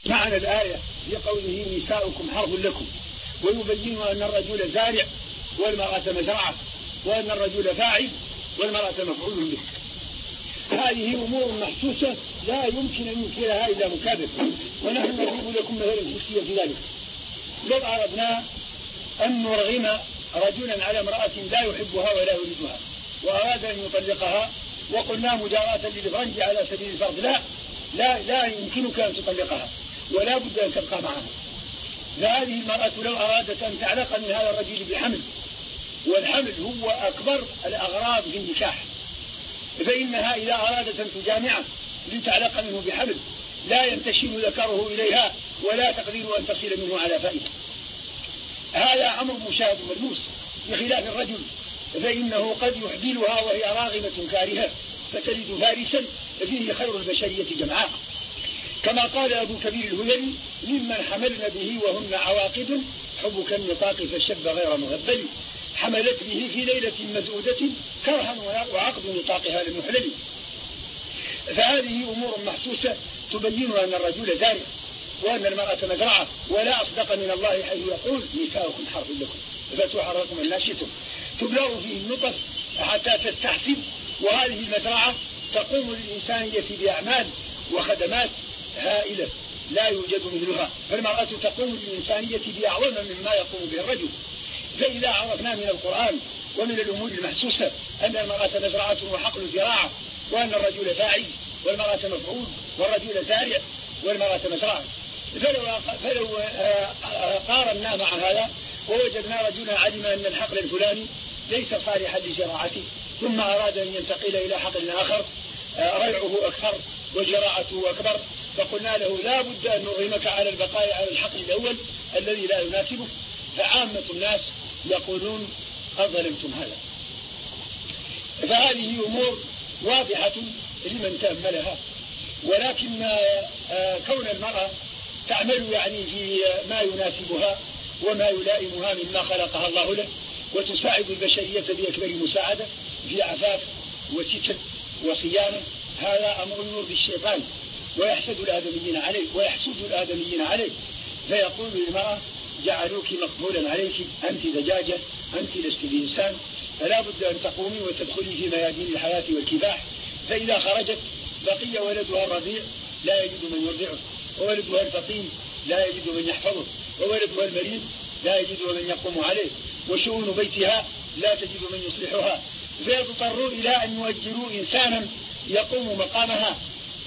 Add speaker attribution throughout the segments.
Speaker 1: معنى الآية في قوله نساؤكم حرث لكم، ويبين أن الرجل زارع والمرأة مزرعة، وأن الرجل فاعل والمرأة مفعول به. هذه أمور محسوسة لا يمكن أن ينكرها إلا مكابر، ونحن نضرب لكم مثلا حسيا في ذلك. لو أردنا أن نرغم رجلا على امرأة لا يحبها ولا يريدها وأراد أن يطلقها، وقلنا مجاراة للفرنج على سبيل الفرض، لا يمكنك أن تطلقها ولا بد أن تبقى معها. فهذه المرأة لو أرادت أن تعلق من هذا الرجل بحمل، والحمل هو أكبر الأغراض في النكاح، فإنها إذا أرادت أن تجامعه لتعلق منه بحمل لا ينتشل ذكره إليها ولا تقدر أن تصل منه على فائدة. هذا أمر مشاهد ملموس، بخلاف الرجل فإنه قد يحبلها وهي راغمة كارهة فتلد فارسا فيه خير البشرية جمعاء، كما قال أبو كبير الهذلي: ممن حملن به وهن عواقب حبك النطاق فالشب غير مغبل، حملت به في ليلة مزعودة كرها وعقد نطاقها لم يحلل. فهذه أمور محسوسة تبين أن الرجل زارع وأن المرأة مزرعة، ولا أصدق من الله حيث يقول نساؤكم حرث لكم فأتوا حرثكم أن شئتم، تبلغ فيه النطف حتى تستحسب. وهذه المزرعة تقوم للإنسانية بأعمال وخدمات هائلة لا يوجد مثلها، فالمرأة تقوم للإنسانية بأعظم مما يقوم به الرجل. فإذا عرفنا من القرآن ومن الأمور المحسوسة أن المرأة مزرعة وحقل زراعة، وأن الرجل فاعل والمرأة مفعول، والرجل زارع والمرأة مزرعة، فلو قارنا مع هذا ووجدنا رجلا علم أن الحقل الفلاني ليس صالحا لزراعته ثم أراد أن ينتقل إلى حقل آخر ريعه أكثر وزراعته أكبر، فقلنا له لا بد أن نرغمك على البقاء على الحقل الأول الذي لا يناسبه، فعامة الناس يقولون قد ظلمتم هذا. فهذه أمور واضحة لمن تأملها، ولكن كون المرأة تعمل يعني في ما يناسبها وما يلائمها مما خلقها الله له، وتساعد البشرية بأكبر مساعدة في عفاف وستر وصيانة، هذا أمر يرضي الشيطان ويحسد الآدميين عليه فيقول للمرأة: جعلوك مقبولا عليك، أنت دجاجة، أنت لست بإنسان، فلا بد أن تقومي وتدخلي في ميادين الحياة والكفاح. فإذا خرجت بقي ولدها الرضيع لا يجد من يرضعه، وولدها الفطيم لا يجد من يحفظه، وولدها المريض لا يجد من يقوم عليه، وشؤون بيتها لا تجد من يصلحها، فيضطروا إلى أن يؤجروا إنسانا يقوم مقامها،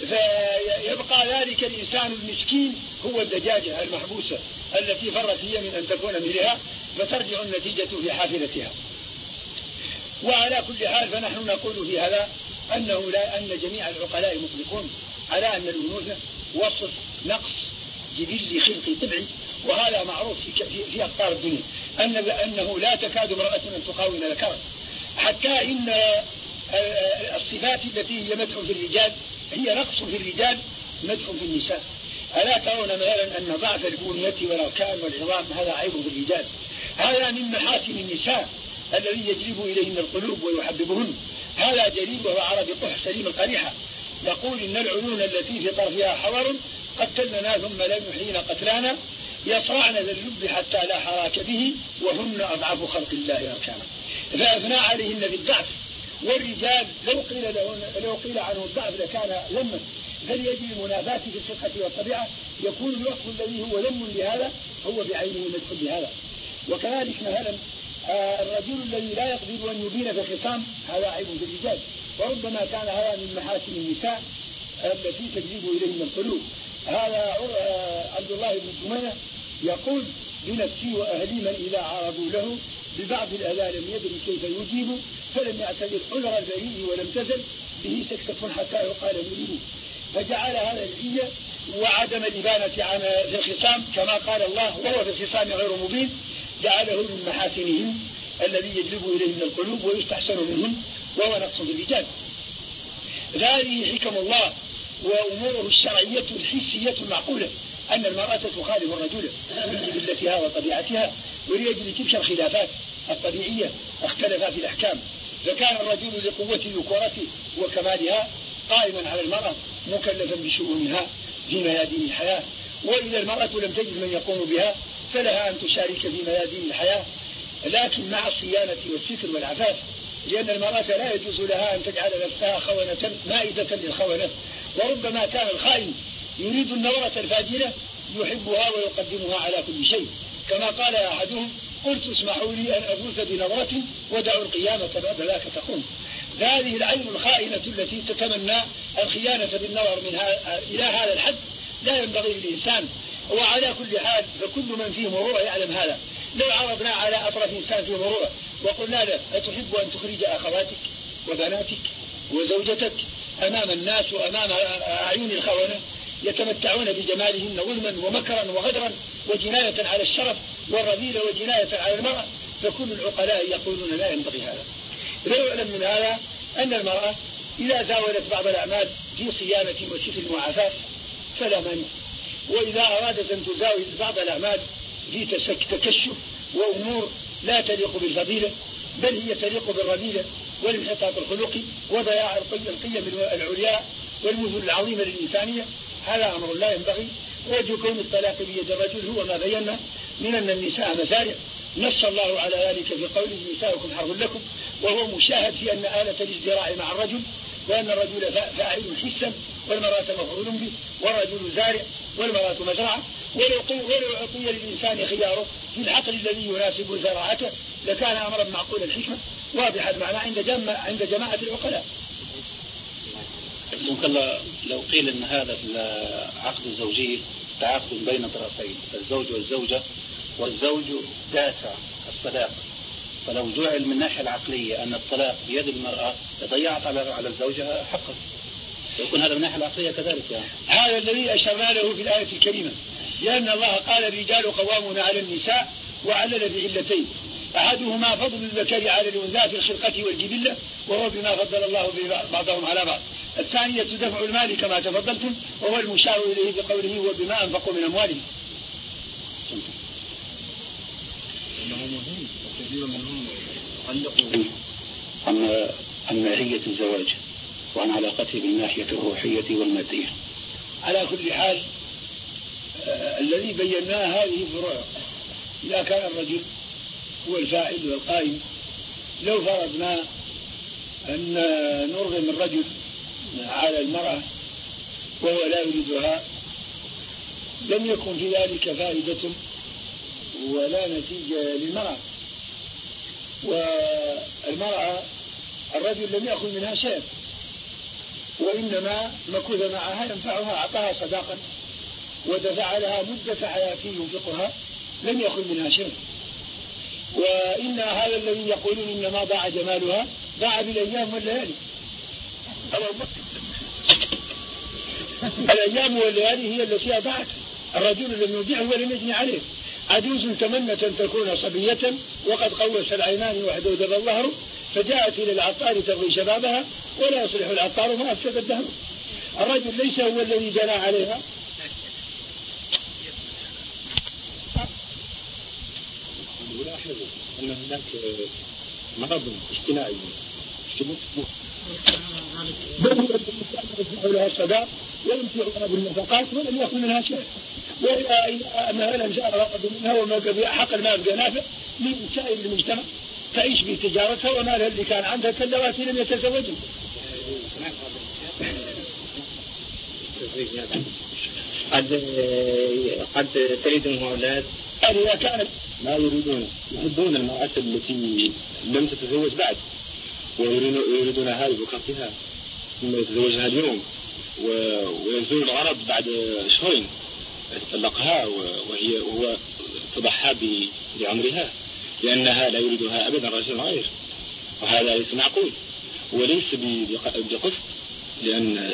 Speaker 1: فيبقى ذلك الإنسان المسكين هو الدجاجة المحبوسة التي فرت هي من أن تكون مثلها، فترجع النتيجة في حافلتها. وعلى كل حال فنحن نقول في هذا أن جميع العقلاء مطلقون على أن الأنوثة وصف نقص جبلي خلقي طبعي، وهذا معروف في أقطار الدنيا أنه لا تكاد امرأة أن تقاوم ذكرا، حتى إن الصفات التي هي مدح في الرجال هي نقص في الرجال مدح في النساء. ألا ترون مثلا أن ضعف البنية والأركان والعظام هذا عيب في الرجال؟ هذا من محاسن النساء الذي يجلب إليهن القلوب ويحببهن، هذا جليل وهو عربي قح سليم القريحة، يقول: إن العيون التي في طرفها حور قتلنا ثم لم يحيين قتلانا، يصرعن ذا اللب حتى لا حراك به، وهن أضعف خلق الله أركانا. فأثنى عليهن بالضعف، والرجال لو قيل عنه الضعف لكان ذما، بل يجري المنافاة في الفقه والطبيعة، يكون الوصف الذي هو ذم لهذا هو بعينه مدح لهذا. وكذلك مثلا الرجل الذي لا يقدر أن يبين في الخصام هذا عيب في الرجال، وربما كان هذا من محاسن النساء التي تجلب إليهم القلوب. هذا عبد الله بن جمانة يقول: بنفسي وأهلي من إذا عرضوا له ببعض الأذى لم يدري كيف يجيب، فلم يعتذر عذر البريء ولم تزل به سكتة حتى يقال نريد. فجعل هذا الحية وعدم الإبانة في الخصام كما قال الله وهو في الخصام غير مبين، جعله من محاسنهم الذي يجلب إليهم القلوب ويستحسن منهم، وهو نقص بالرجال. هذه حكم الله وأموره الشرعية الحسية المعقولة، أن المرأة تخالف الرجل من جبلتها وطبيعتها، ولأجل تلك الخلافات الطبيعية اختلفا في الأحكام، فكان الرجل لقوة ذكورته وكمالها قائما على المرأة مكلفا بشؤونها في ميادين الحياة، وإذا المرأة لم تجد من يقوم بها فلها أن تشارك في ميادين الحياة، لكن مع الصيانة والستر والعفاف، لأن المرأة لا يجوز لها أن تجعل نفسها خونة مائدة للخونة. وربما كان الخائن يريد النظرة الفاجرة يحبها ويقدمها على كل شيء، كما قال أحدهم: قلت اسمحوا لي أن أفوز بنظرة ودعوا القيامة بعد ذاك تقوم. هذه العين الخائنة التي تتمنى الخيانة بالنظر إلى هذا الحد لا ينبغي للإنسان. وعلى كل حال فكل من فيه مروءة يعلم هذا. لو عرضنا على أطراف إنسان فيه مروءة وقلنا له: أتحب أن تخرج أخواتك وبناتك وزوجتك أمام الناس وأمام أعين الخونة يتمتعون بجمالهن ظلما ومكرا وغدرا وجناية على الشرف والرذيلة وجناية على المرأة؟ فكل العقلاء يقولون لا ينبغي هذا. لا يعلم من هذا أن المرأة إذا زاولت بعض الأعمال في صيانة وستر وعفاف فلا مانع، وإذا أرادت أن تزاول بعض الأعمال في تكشف وأمور لا تليق بالفضيلة بل هي تليق بالرذيلة والانحطاط الخلقي وضياع القيم العليا والمثل العظيمة للإنسانية، هذا أمر لا ينبغي. وجه كون الطلاق بيد الرجل هو ما بينا من أن النساء مسارع، نص الله على ذلك في قوله: نساؤكم حرث لكم، وهو مشاهد في أن آلة الازدراع مع الرجل، وأن الرجل فاعل حسا والمرأة مفعول به، والرجل زارع والمرأة مزرعة. ولو أعطي للإنسان خياره في الحقل الذي يناسب زراعته لكان أمرا معقول الحكمة واضح المعنى عند جماعة العقلاء.
Speaker 2: يمكن لو قيل أن هذا العقد الزوجي تعاقد بين طرفين، الزوج والزوجة، والزوج دافع الطلاق، فلو جعل من الناحية العقلية أن الطلاق بيد المرأة ضيعت على الزوجة حقا، يكون هذا من الناحية العقلية كذلك يعني.
Speaker 1: هذا الذي أشرنا له في الآية الكريمة، لأن الله قال: الرجال قوامون على النساء وعلل بعلتين: أحدهما فضل الذكر على الأنثى في الخلقة والجبلة وهو بما فضل الله بعضهم على بعض، الثانية دفع المال كما تفضلتم وهو المشار إليه بقوله: وبما أنفقوا من أموالهم.
Speaker 2: عن ماهية الزواج وعن علاقته بالناحية الروحية والمادية.
Speaker 1: على كل حال الذي بيناه هذه فروع. إذا كان الرجل هو الفاعل والقائم، لو فرضنا أن نرغم الرجل على المرأة وهو لا يريدها لم يكن في ذلك فائدة ولا نتيجة للمرأة، والمرأة الرجل لم يأخذ منها شيء، وإنما مكث معها ينفعها، أعطاها صداقا ودفع لها مدة حياته ينفقها، لم يأخذ منها شيء. وإن هذا الذي يقولون إنما ضاع جمالها ضاع بالأيام والليالي. الأيام والليالي هي التي أضاعت. الرجل لم يودعه ولم يجني عليه. عجوز تمنت أن تكون صبية وقد قوس العينان وحدود الظهر فجاءت إلى العطار تبغي شبابها ولا يصلح العطار ما أفسد الدهر. الرجل ليس هو الذي جنى عليها.
Speaker 2: ولاحظوا أن هناك مرض اجتماعي
Speaker 1: لها الصداق ويمتعها بالنفقات ولم يأخذ منها شيء، وإذا مثلا جاء رقب منها وما حق المال بنافع لسائر المجتمع تعيش بتجارتها ومالها اللي كان عندها كاللواتي لم يتزوجوا.
Speaker 2: قد تريدهم أولاد
Speaker 1: إذا كانت
Speaker 2: ما يحبون المرأة التي لم تتزوج بعد ويريدونها بوقتها ثم يتزوجها اليوم ويزول الغرض بعد شهرين يتطلقها وهو تضحى بعمرها لأنها لا يريدها أبدا رجل غير، وهذا ليس معقول وليس بقصد، لأن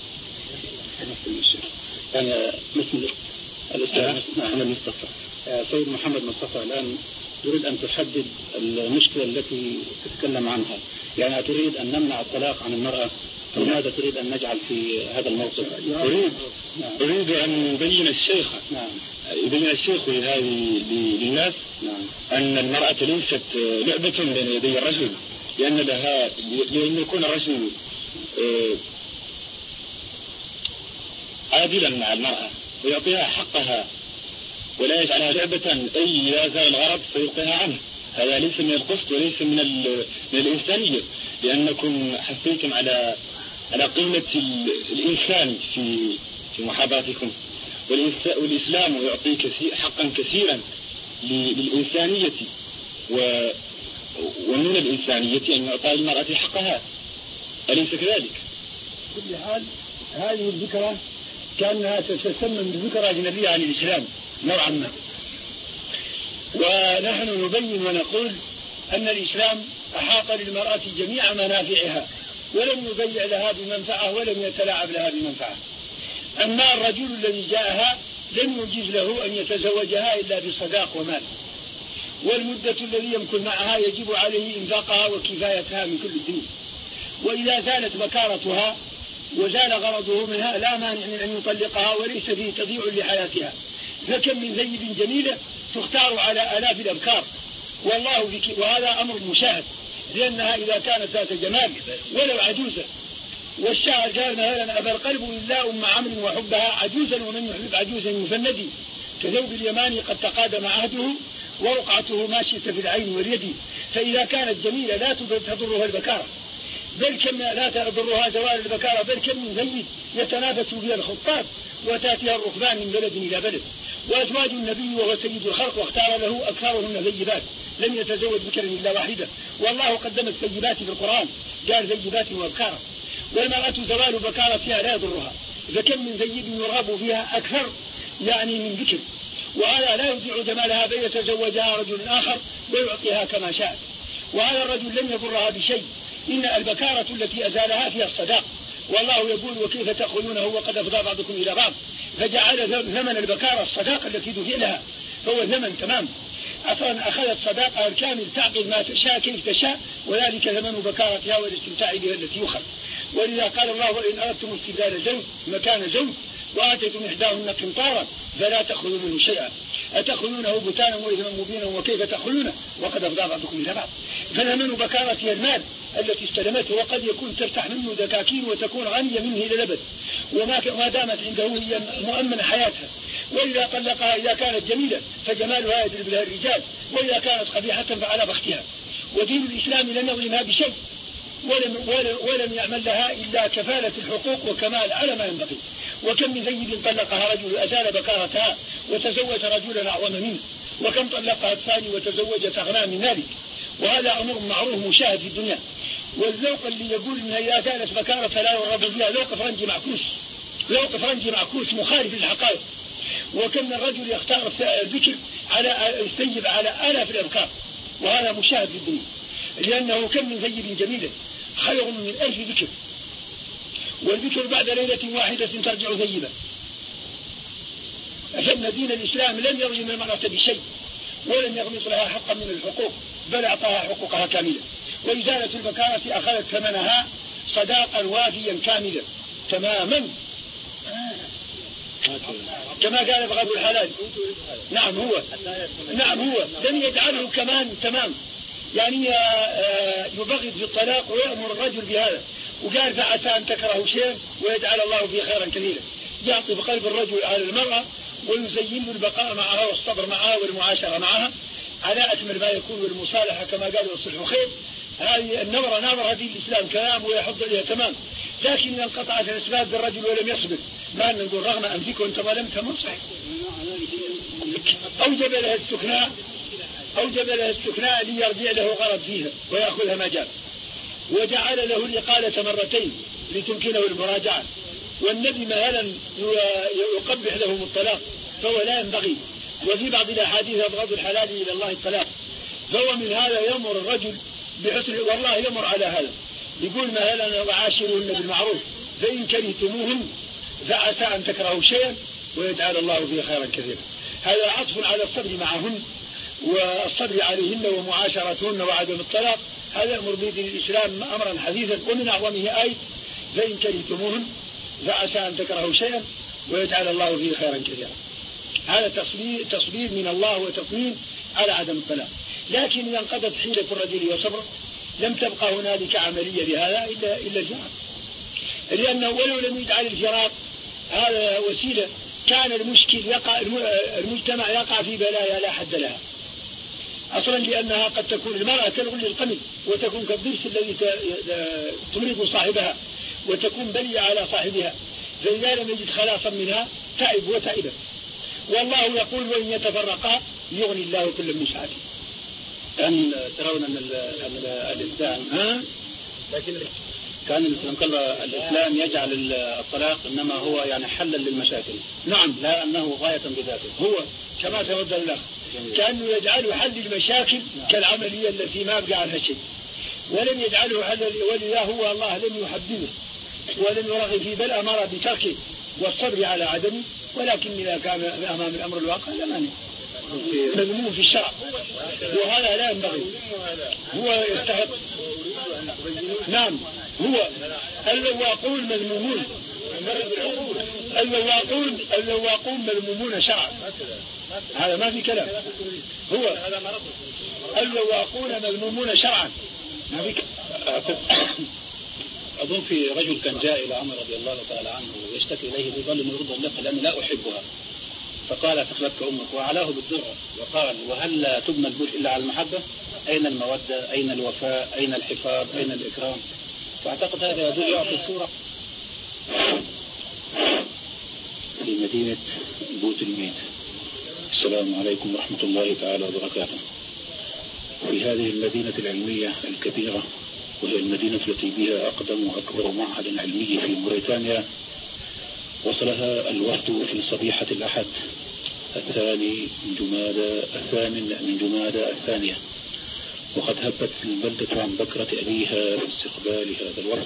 Speaker 1: أنا مثل الأستاذ محمد مصطفى. سيد محمد مصطفى الآن تريد أن تحدد المشكلة التي تتكلم عنها، يعني تريد أن نمنع الطلاق عن المرأة، فماذا تريد أن نجعل في هذا الموقف؟
Speaker 2: أريد أن يبين الشيخ يبين الشيخ للناس أن المرأة ليست لعبة بين يدي الرجل، لأن يكون الرجل عادلا مع المرأة
Speaker 3: ويعطيها حقها ولا يجعلها لعبة أي إذا زال الغرض فيلقيها عنه. هذا ليس من القسط وليس من الإنسانية، لأنكم حثيتم على قيمة الإنسان في محاضراتكم، والإسلام يعطي حقا كثيرا للإنسانية، ومن الإنسانية أن يعطى للمرأة حقها، أليس كذلك؟
Speaker 1: بكل حال هذه الذكرى كأنها تتسمى بذكرى أجنبية عن الإسلام نوعا ما، ونحن نبين ونقول أن الإسلام أحاط للمرأة جميع منافعها ولم يضيع لها بمنفعة ولم يتلاعب لها بمنفعة. أما الرجل الذي جاءها لم يجيز له أن يتزوجها إلا بصداق ومال، والمدة الذي يمكن معها يجب عليه إنفاقها وكفايتها من كل الدنيا، وإذا زالت بكارتها وزال غرضه منها لا مانع من أن يطلقها وليس فيه تضييع لحياتها. فكم من زيب جميلة تختار على آلاف الأبكار والله وهذا أمر مشاهد، لأنها إذا كانت ذات جمال ولو عجوزة، والشاعر قال مثلا أبى القلب إلا أم عمرو وحبها عجوزا ومن يحب عجوزا يفندي، كذوب اليمان قد تقادم عهده ورقعته ماشية في العين واليد. فإذا كانت جميلة لا تضرها البكارة، بل كم لا تضرها زوال البكارة، بل كم من زيد يتنافس بها الخطاب وتاتيها الركبان من بلد إلى بلد. وأزواج النبي وهو سيد الخلق واختار له أكثرهن زيبات، لم يتزوج بكر إلا واحدة، والله قدم السيبات في القرآن قال زيبات وأبكارا. والمرأة زوال بكارتها لا يضرها، فكم من زيب يرغب فيها أكثر يعني من ذكر، وهذا لا يضيع جمالها بل يتزوجها رجل آخر ويعطيها كما شاء، وهذا الرجل لم يضرها بشيء. إن البكارة التي أزالها فيها الصداق، والله يقول وكيف تأخذونه وقد أفضى بعضكم إلى بعض، فجعل ثمن البكارة الصداقة التي دفع لها، فهو ثمن تمام. أخذت صداقها الكامل تعقد ما تشاء كيف تشاء، وذلك ثمن بكارتها والاستمتاع بها التي يؤخذ. ولذا قال الله وإن أردتم استبدال زوج مكان زوج وآتيتم إحداهن قنطارا فلا تأخذوا منه شيئا أتأخذونه بهتانا وإثما مبينا وكيف تأخذونه وقد أفضى بعضكم إلى بعض. فثمن بكارتها المال التي استلمته، وقد يكون تفتح منه دكاكين وتكون غنية منه إلى الأبد، وما دامت عنده هي مؤمن حياتها. وإذا طلقها إذا كانت جميلة فجمالها يجلب لها الرجال، وإذا كانت قبيحة فعلى بختها. ودين الإسلام لم يظلمها بشيء ولم يعمل لها إلا كفالة الحقوق وكمال على ما ينبغي. وكم من زيد طلقها رجل أزال بكارتها وتزوج رجلا أعظم منه، وكم طلقها الثاني وتزوجت أغنى من ذلك، وهذا أمر معروف مشاهد في الدنيا. والذوق اللي يقول إنها إذا زالت بكارتها لا يرغب بها ذوق فرنجي معكوس، ذوق فرنجي معكوس مخالف للحقائق. وكم من رجل يختار الذكر على يستجب على آلاف الأبكار، وهذا مشاهد في الدنيا، لأنه كم من زيب جميل خير من 1000 ذكر، والذكر بعد ليلة واحدة ترجع زيبا. فإن دين الإسلام لم يظلم المرأة بشيء ولم يغمص لها حقا من الحقوق، بل أعطاها حقوقها كاملة. وإزالة البكارة أخذت ثمنها صداقا وافيا كاملا تماما، كما قال بغض الحلال. نعم هو لم يجعله كمان تمام، يعني يبغض في الطلاق ويأمر الرجل بهذا، وقال فعسى أن تكرهوا شيئا ويجعل الله فيه خيرا كثيرا. يعطي بقلب الرجل على المرأة ويزين البقاء معها والصبر معها والمعاشرة معها على أكمل ما يكون، والمصالحة كما قال والصلح خير. هذه النظرة نظر هذه الإسلام كلام ويحض إليها تمام، لكن انقطعت الأسباب بالرجل ولم يصبر. ما نقول رغم أنفك وانت ظلمت منصح، أوجب لها السكناء ليرجع له غرض فيها ويأخذها ما جاء، وجعل له الإقالة مرتين لتمكنه المراجعة. والنبي مثلا يقبح لهم الطلاق فهو لا ينبغي، وفي بعض الأحاديث أبغض الحلال إلى الله الطلاق. فهو من هذا يأمر الرجل بحسن، والله يأمر على هذا، يقول مثلا وعاشرهن بالمعروف فإن كرهتموهن فعسى أن تكرهوا شيئا ويجعل الله فيه خيرا كثيرا. هذا عطف على الصبر معهن والصبر عليهن ومعاشرتهن وعدم الطلاق. هذا يأمر به الإسلام أمرا حديثا، ومن أعظمه آية فإن كرهتموهن فعسى أن تكرهوا شيئا ويجعل الله فيه خيرا كثيرا. هذا تصبير من الله وتطمين على عدم الطلاق. لكن إذا انقضت حيلة الرجل وصبره لم تبقى هنالك عملية لهذا إلا الفراق، لأنه ولو لم يجعل الفراق هذا وسيلة كان المجتمع يقع في بلايا لا حد لها. أصلا لأنها قد تكون المرأة كالغل القمل، وتكون كالضرس الذي تمرض صاحبها، وتكون بلية على صاحبها، فإذا لم يجد خلاصا منها تعب وتعبا. والله يقول وإن يتفرقا يغني الله كل من سعته.
Speaker 2: كان ترون أن الإسلام كان الإسلام يجعل الطلاق إنما هو يعني حلا للمشاكل.
Speaker 1: نعم،
Speaker 2: لا أنه غاية بذاته.
Speaker 1: هو كما تفضل الأخ كأنه يجعله حل المشاكل كالعملية التي ما بقى عنها شيء، ولم يجعله حل، ولذا هو الله لم يحببه ولم يرغب فيه، بل أمر بتركه والصبر على عدمه، ولكن إذا كان أمام الأمر الواقع لا مانع، مذموم في الشرع، وهذا لا ينبغي، هو يستحق. نعم، هو الذواقون مذمومون، الذواقون مذمومون شرعا، هذا ما في كلام. هو الذواقون مذمومون شرعا، ما في
Speaker 2: أظن في رجل كان جاء إلى عمر رضي الله تعالى عنه ويشتكي إليه بظل يرضى اللقة لأني لا أحبها، فقال تخلفك أمك، وعلاه بالدرة وقال وهل لا تبنى البيوت إلا على المحبة؟ أين المودة؟ أين الوفاء؟ أين الحفاظ؟ أين الإكرام؟ فأعتقد هذا يدل يعطي الصورة.
Speaker 4: في مدينة بوت الميت. السلام عليكم ورحمة الله تعالى وبركاته. في هذه المدينة العلمية الكبيرة، وهي المدينة التي بها أقدم وأكبر معهد علمي في موريتانيا، وصلها الوفد في صبيحة الأحد الثامن من جمادى الثانية، وقد هبت البلدة عن بكرة أبيها في استقبال هذا الوفد.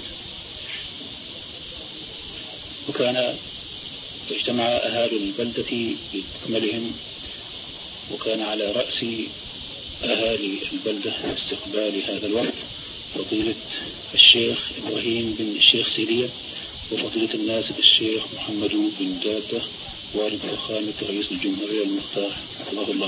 Speaker 4: وكان اجتمع أهالي البلدة بأكملهم، وكان على رأس أهالي البلدة في استقبال هذا الوفد فضيلة الشيخ إبراهيم بن الشيخ سيدية، وفضيلة الناسب الشيخ محمد بن دادة والد فخامة رئيس الجمهورية المختار حفظه الله،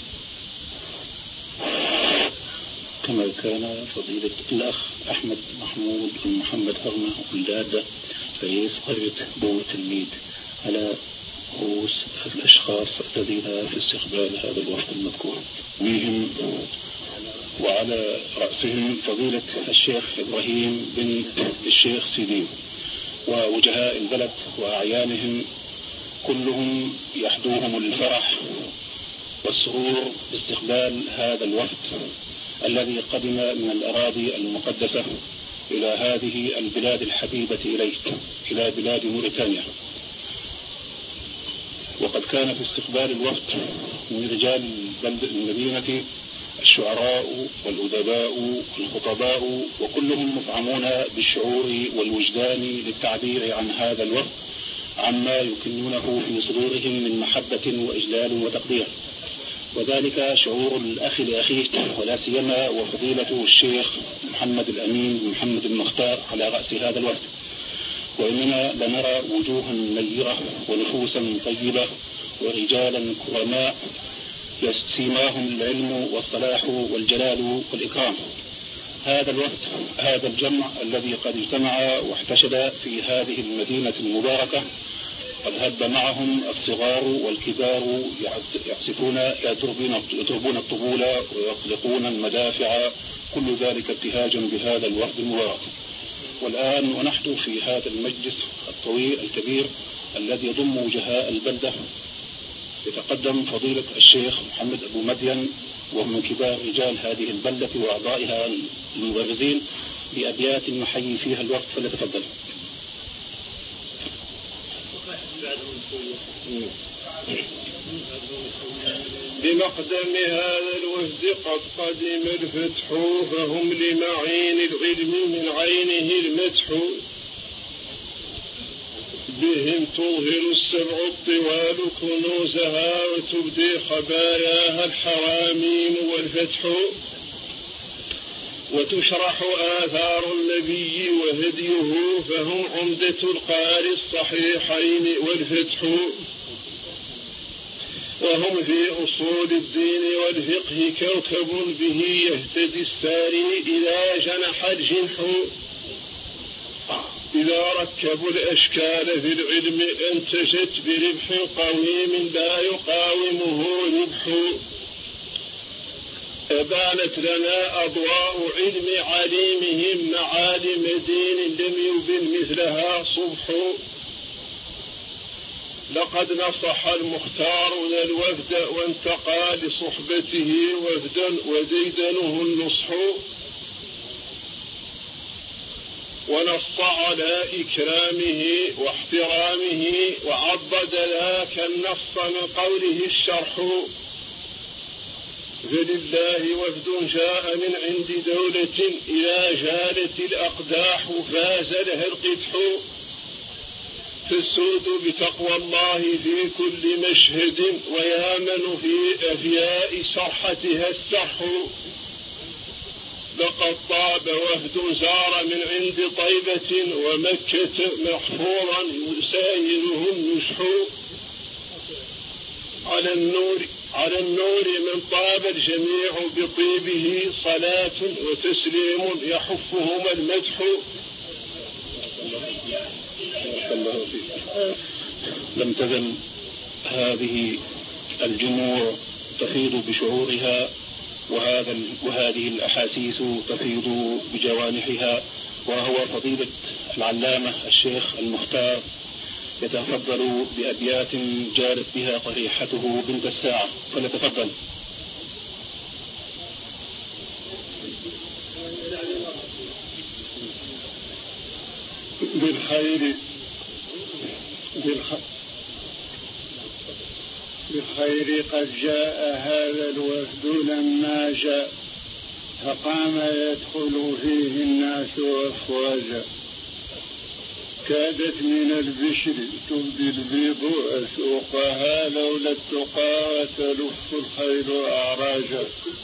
Speaker 4: كما كان فضيلة الأخ أحمد محمود بن محمد هرمة بن دادة رئيس قرية بوت الميت، على رؤوس الأشخاص الذين في استقبال هذا الوفد المذكور منهم، وعلى رأسهم فضيلة الشيخ إبراهيم بن الشيخ سيدي، ووجهاء البلد وأعيانهم كلهم يحدوهم الفرح والسرور باستقبال هذا الوفد الذي قدم من الأراضي المقدسة إلى هذه البلاد الحبيبة إليه، إلى بلاد موريتانيا. وقد كان في استقبال الوفد من رجال المدينة الشعراء والأدباء والخطباء، وكلهم مفعمون بالشعور والوجدان للتعبير عن هذا الوفد عما يكنونه في صدورهم من محبة وإجلال وتقدير، وذلك شعور الأخ لأخيه، ولا سيما وفضيلة الشيخ محمد الأمين بن محمد المختار على رأس هذا الوفد. وإننا لنرى وجوها نيرة ونفوسا طيبة ورجالا كرماء سيماهم العلم والصلاح والجلال والإكرام. هذا الوفد، هذا الجمع الذي قد اجتمع واحتشد في هذه المدينة المباركة، قد هب معهم الصغار والكبار يعزفون يضربون الطبول ويطلقون المدافع، كل ذلك ابتهاجا بهذا الوفد المبارك. والآن ونحن في هذا المجلس الطويل الكبير الذي يضم وجهاء البلدة، يتقدم فضيلة الشيخ محمد أبو مدين، وهو من كبار رجال هذه البلدة وأعضائها المبرزين، بأبيات نحيي فيها الوقت، فليتفضل.
Speaker 5: بمقدم هذا الوفد قد قدم الفتح، فهم لمعين العلم من عينه المدح، بهم تظهر السبع الطوال كنوزها، وتبدي خباياها الحراميم والفتح، وتشرح آثار النبي وهديه، فهم عمدة القارئ الصحيحين والفتح، وهم في أصول الدين والفقه كوكب به يهتدي الساري إذا جنح الجنح، إذا ركبوا الأشكال في العلم انتجت بربح قويم لا يقاومه ربح. أبانت لنا أضواء علم عليمهم معالم دين لم يبن مثلها صبح. لقد نصح المختار ذا الوفد وانتقى لصحبته وفدا وديدنه النصح. ونص على إكرامه واحترامه وعضد ذاك النص من قوله الشرح. فلله وفد جاء من عند دولة إذا جالت الأقداح فاز لها القدح. فالسود بتقوى الله في كل مشهد ويامن في أفياء صرحتها السرح. لقد طاب وفد زار من عند طيبة ومكة محفورا يسايره النشح. على النور من طاب الجميع بطيبه صلاة وتسليم يحفهما المدح.
Speaker 4: لم تزل هذه الجموع تفيض بشعورها وهذه الأحاسيس تفيض بجوانحها، وهو فضيلة العلامة الشيخ المختار يتفضل بأبيات جارت بها قريحته بنت الساعة، فليتفضل.
Speaker 5: بالخير قد جاء هذا الوفد لما جاء فقام يدخل فيه الناس أفواجا. كادت من البشر تبدي البيض أسوقها لولا التقى وتلف الخيل أعراجا.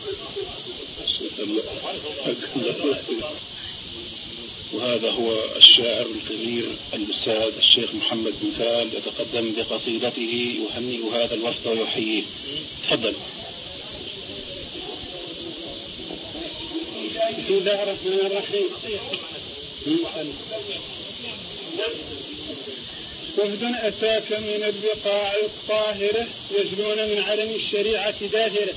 Speaker 4: وهذا هو الشاعر الكبير الأستاذ الشيخ محمد بن فال يتقدم بقصيدته يهنئ هذا الوفد ويحييه. تفضل.
Speaker 1: بسم الله الرحمن الرحيم. وفد أتاك من البقاع الطاهرة يجلون من علم الشريعة داهرة.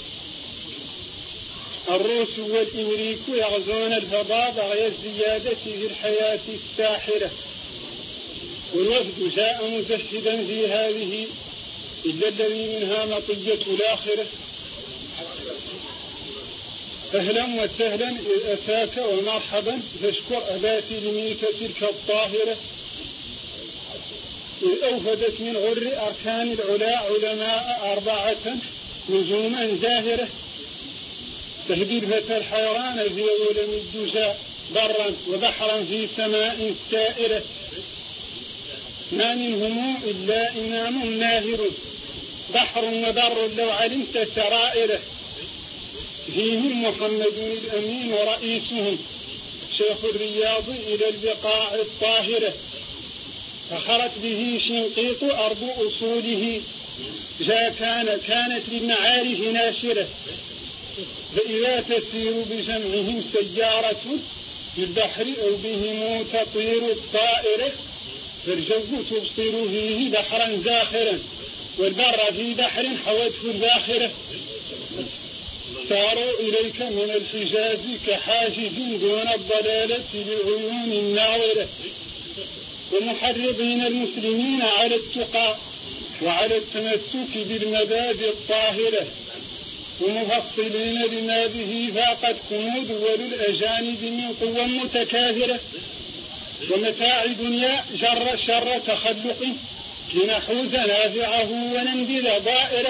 Speaker 1: الروس والإمريك يغزون الفضاء بغي الزيادة في الحياة الساحرة. والوفد جاء مزهدا في هذه إلا الذي منها مطية الآخرة. أهلا وسهلا إذ أتاك ومرحبا فاشكر أباتي لميك تلك الطاهرة. إذ أوفدت من غر أركان العلا علماء 4 نجوما زاهرة. تهدي الفتى الحيران في ظلم الدجى برا وبحرا في سماء سائرة. ما منهم إلا إمام ناهر بحر وبر لو علمت سرائره. فيهم محمد الأمين ورئيسهم شيخ الرياض إلى البقاع الطاهرة. فخرت به شنقيط أرض أصوله كانت للمعارف ناشرة. فإذا تسير بجمعهم سيارة في البحر أو بهم تطير الطائرة فالجو تبصر فيه بحرا زاخرا والبر في بحر حوته الباخرة. ساروا إليك من الحجاز كحاجز دون الضلالة للعيون الناظرة. ومحرضين المسلمين على التقى وعلى التمسك بالمبادئ الطاهرة. ومفصلين لما به فاقت كنود وللأجانب من قوى متكاثرة. ومتاع دنيا جر شر تخلق لنحوز نافعه وننبذ ضائره.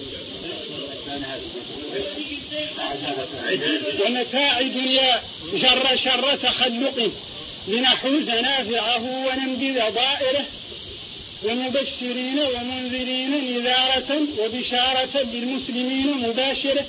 Speaker 1: ومتاع دنيا جر شر تخلق لنحوز نافعه وننبذ ضائره. ومبشرين ومنذرين نذارة وبشارة للمسلمين مباشرة.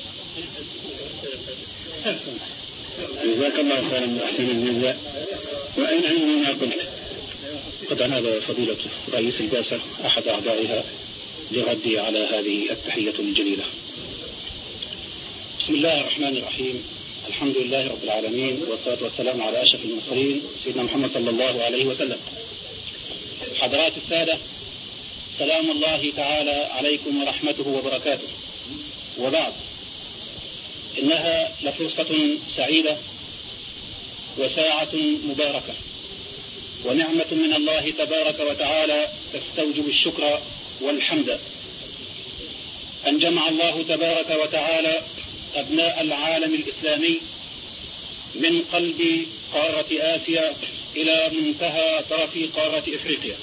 Speaker 4: جزاك الله خيرا أحسن الجزاء. وأين علم ما قلت؟ قد أنال فضيلة رئيس البعثة أحد أعضائها لردي على هذه التحية الجليلة.
Speaker 2: بسم الله الرحمن الرحيم. الحمد لله رب العالمين، والصلاة والسلام على أشرف المرسلين سيدنا محمد صلى الله عليه وسلم. حضرات السادة، سلام الله تعالى عليكم ورحمته وبركاته. وبعد، إنها لفرصة سعيدة وساعة مباركة ونعمة من الله تبارك وتعالى تستوجب الشكر والحمد، أن جمع الله تبارك وتعالى أبناء العالم الإسلامي من قلب قارة آسيا إلى منتهى طرف قارة إفريقيا،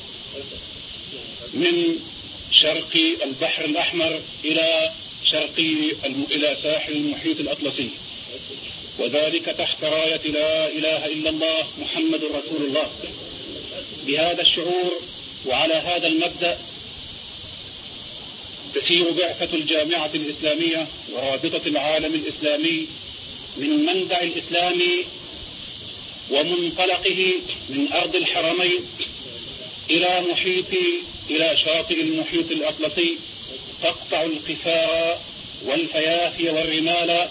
Speaker 2: من شرق البحر الأحمر إلى إلى ساحل المحيط الأطلسي، وذلك تحت راية لا إله إلا الله محمد رسول الله. بهذا الشعور وعلى هذا المبدأ تسير بعثة الجامعة الإسلامية ورابطة العالم الإسلامي من منبع الإسلام ومنطلقه من أرض الحرمين إلى شاطئ المحيط الأطلسي، تقطع القفار والفيافي والرمال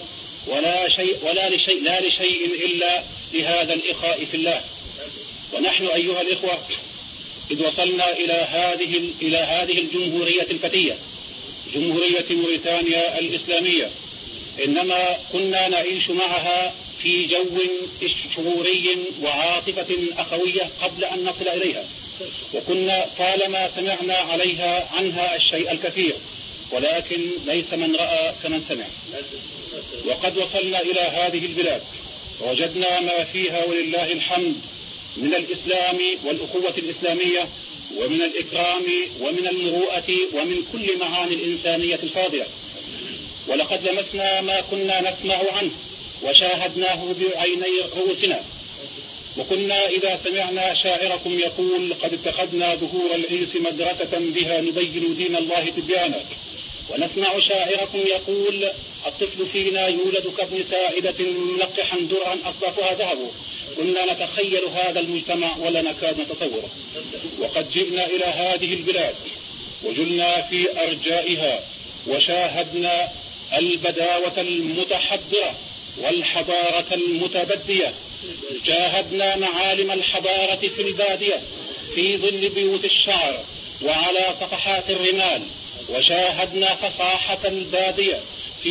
Speaker 2: لا لشيء إلا لهذا الإخاء في الله. ونحن أيها الإخوة إذ وصلنا إلى هذه الجمهورية الفتية، جمهورية موريتانيا الإسلامية، إنما كنا نعيش معها في جو شعوري وعاطفة أخوية قبل أن نصل إليها، وكنا طالما سمعنا عنها الشيء الكثير، ولكن ليس من رأى كمن سمع. وقد وصلنا إلى هذه البلاد ووجدنا ما فيها ولله الحمد من الإسلام والأخوة الإسلامية ومن الإكرام ومن المروءة ومن كل معاني الإنسانية الفاضلة. ولقد لمسنا ما كنا نسمع عنه وشاهدناه بعيني رؤوسنا، وكنا إذا سمعنا شاعركم يقول قد اتخذنا ظهور العيس مدرسة بها نبين دين الله تبيانا، ونسمع شاعركم يقول الطفل فينا يولد كابن سائدة ملقحا درعا أصدافها ذهب، كنا نتخيل هذا المجتمع ولا نكاد نتصوره. وقد جئنا إلى هذه البلاد وجلنا في أرجائها وشاهدنا البداوة المتحضرة والحضارة المتبدية، شاهدنا معالم الحضارة في البادية في ظل بيوت الشعر وعلى صفحات الرمال، وشاهدنا فصاحة البادية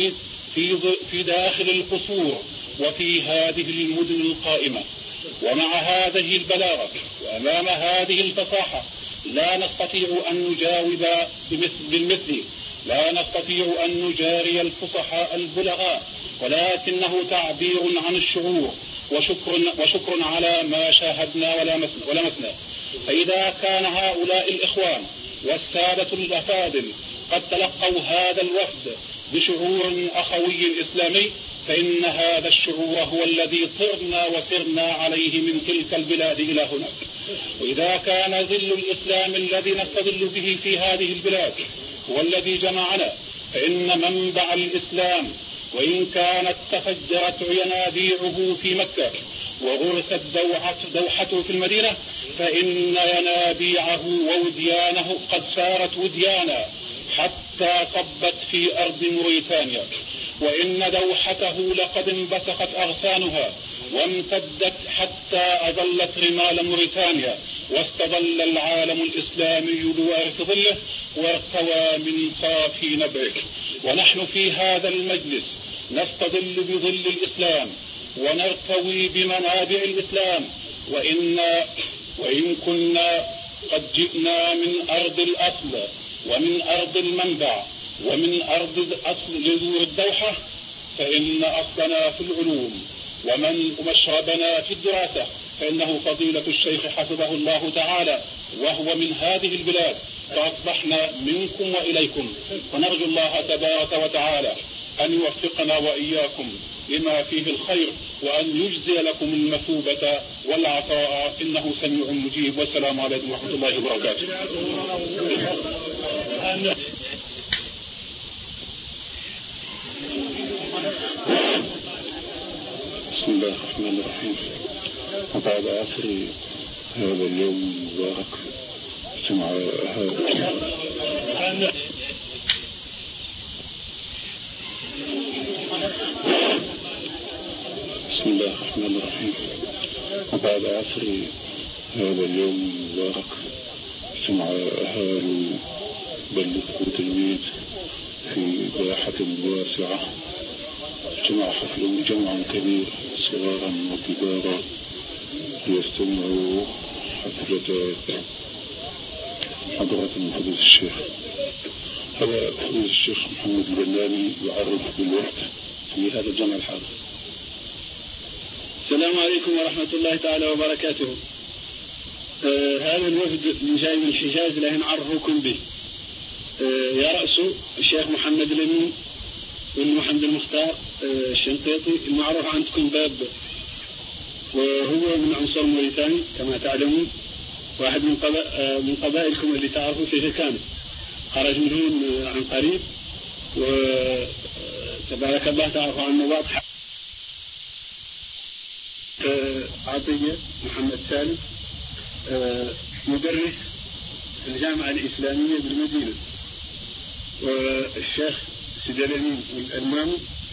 Speaker 2: في داخل القصور وفي هذه المدن القائمة. ومع هذه البلاغة وأمام هذه الفصاحة لا نستطيع أن نجاوب بالمثل، لا نستطيع أن نجاري الفصحاء البلغاء، ولكنه تعبير عن الشعور وشكر على ما شاهدنا ولمسنا. فإذا كان هؤلاء الإخوان والسادة الأفاضل قد تلقوا هذا الوفد بشعور أخوي إسلامي، فإن هذا الشعور هو الذي طرنا وسرنا عليه من تلك البلاد إلى هناك. وإذا كان ظل الإسلام الذي نستظل به في هذه البلاد هو الذي جمعنا، فإن منبع الإسلام وإن كانت تفجرت ينابيعه في مكة وغرست دوحته في المدينة، فإن ينابيعه ووديانه قد صارت وديانا حتى صبت في أرض موريتانيا، وإن دوحته لقد انبثقت أغصانها وامتدت حتى أظلت رمال موريتانيا، واستظل العالم الإسلامي بوارث ظله وارتوى من صافي نبعه. ونحن في هذا المجلس نستظل بظل الإسلام ونرتوي بمنابع الإسلام، وإن كنا قد جئنا من أرض الأصل ومن أرض المنبع ومن أرض أصل جذور الدوحة، فإن أصلنا في العلوم ومشربنا في الدراسة، فإنه فضيلة الشيخ حفظه الله تعالى وهو من هذه البلاد، فأصبحنا منكم وإليكم، ونرجو الله تبارك وتعالى أن يوفقنا وإياكم لما فيه الخير، وأن يجزي لكم المثوبة والعطاء، إنه سميع مجيب. والسلام عليكم ورحمة الله وبركاته.
Speaker 4: بسم الله الرحمن الرحيم. وبعد عصر هذا اليوم المبارك اجتمع بسم الله الرحمن الرحيم. وبعد عصر هذا اليوم المبارك اجتمع أهالي بلدة بوتلميد في باحة واسعة. اجتمع حفل جمع كبير صغارا وكبارا ليستمعوا حفلة حضرة فضيلة الشيخ. هذا فضيلة الشيخ محمد البناني يعرف بالوقت في هذا الجمع الحاضر.
Speaker 5: السلام عليكم ورحمة الله تعالى وبركاته. هذا الوفد اللي جاي من الحجاز اللي نعرفكم به يرأسه الشيخ محمد الأمين بن محمد المختار الشنقيطي المعروف عندكم باب، وهو من عنصر موريتاني كما تعلمون، واحد من قبائلكم اللي تعرفوا في جكانة، خرج من هون عن قريب، وتبارك الله تعرفوا عنه واضحة. عطية محمد سالم مدرس في الجامعة الإسلامية بالمدينة، والشيخ سيد الأمين الألماني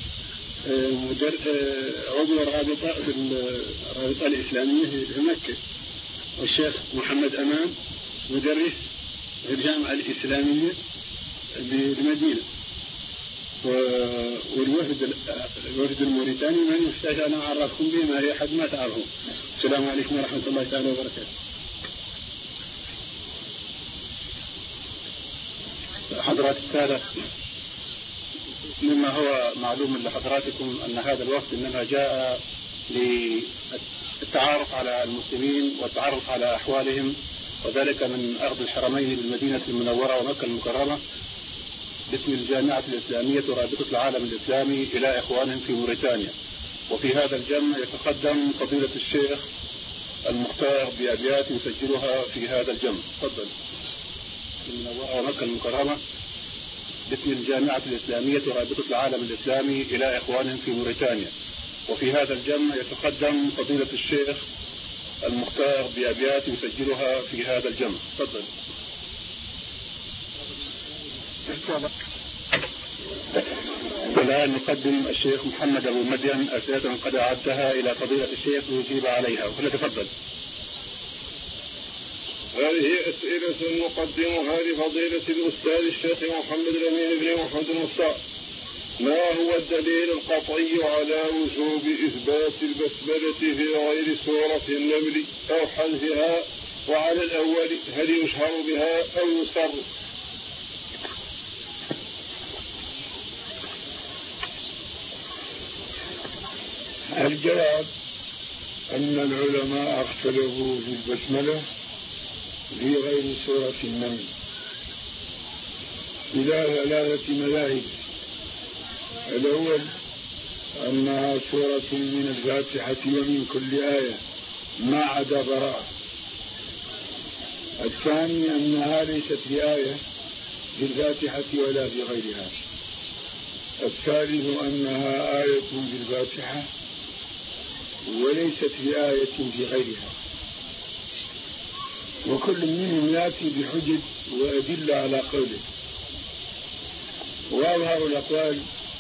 Speaker 5: عضو الرابطة في الرابطة الإسلامية في مكة، والشيخ محمد أمان مدرس في الجامعة الإسلامية بالمدينة، والوفد الموريتاني ما يحتاج أن أعرفكم به، ما هي حد ما تعرفون. السلام عليكم ورحمة الله تعالى وبركاته.
Speaker 2: حضرات السادة، مما هو معلوم لحضراتكم أن هذا الوفد إنما جاء للتعارف على المسلمين والتعرف على أحوالهم، وذلك من أرض الحرمين بالمدينة المنورة ومكة المكرمة باسم الجامعة الإسلامية ورابطة العالم الإسلامي إلى إخوانهم في موريتانيا. وفي هذا الجمع يتقدم فضيلة الشيخ المختار بأبيات يسجلها في هذا الجمع. تفضل. المنورة ومكة المكرمة باسم الجامعة الإسلامية ورابطة العالم الإسلامي إلى إخوانهم في موريتانيا. وفي هذا الجمع يتقدم فضيلة الشيخ المختار بأبيات يسجلها في هذا الجمع. تفضل. والآن نقدم الشيخ محمد أبو مدين أسئلة قد أعدتها إلى فضيلة الشيخ ليجيب عليها، فليتفضل.
Speaker 5: هذه أسئلة نقدمها لفضيلة الأستاذ الشيخ محمد الأمين بن محمد المختار. ما هو الدليل القطعي على وجوب إثبات البسملة في غير سورة النمل أو حذفها؟ وعلى الأول هل يشهر بها أو يسر؟
Speaker 6: الجواب أن العلماء اختلفوا في البسملة في غير سورة النمل إلى 3 مذاهب. الأول أنها سورة من الفاتحة ومن كل آية ما عدا براءة. الثاني أنها ليست بآية في الفاتحة ولا في غيرها. الثالث أنها آية في الفاتحة وليست بآية في غيرها، وكل منهم يأتي بحجج وأدلة على قوله. وأظهر الأقوال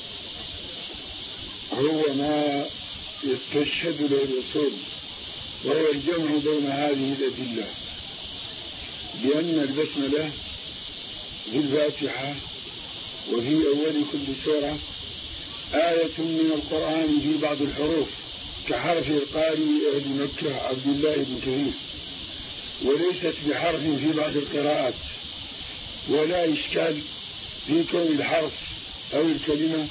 Speaker 6: هو ما يستشهد له الأصول، وهو الجمع بين هذه الأدلة، بأن البسملة في الفاتحة وفي أول كل سورة آية من القرآن في بعض الحروف كحرف القارئ أهل مكة عبد الله بن كثير، وليست بحرف في بعض القراءات، ولا إشكال في كون الحرف أو الكلمة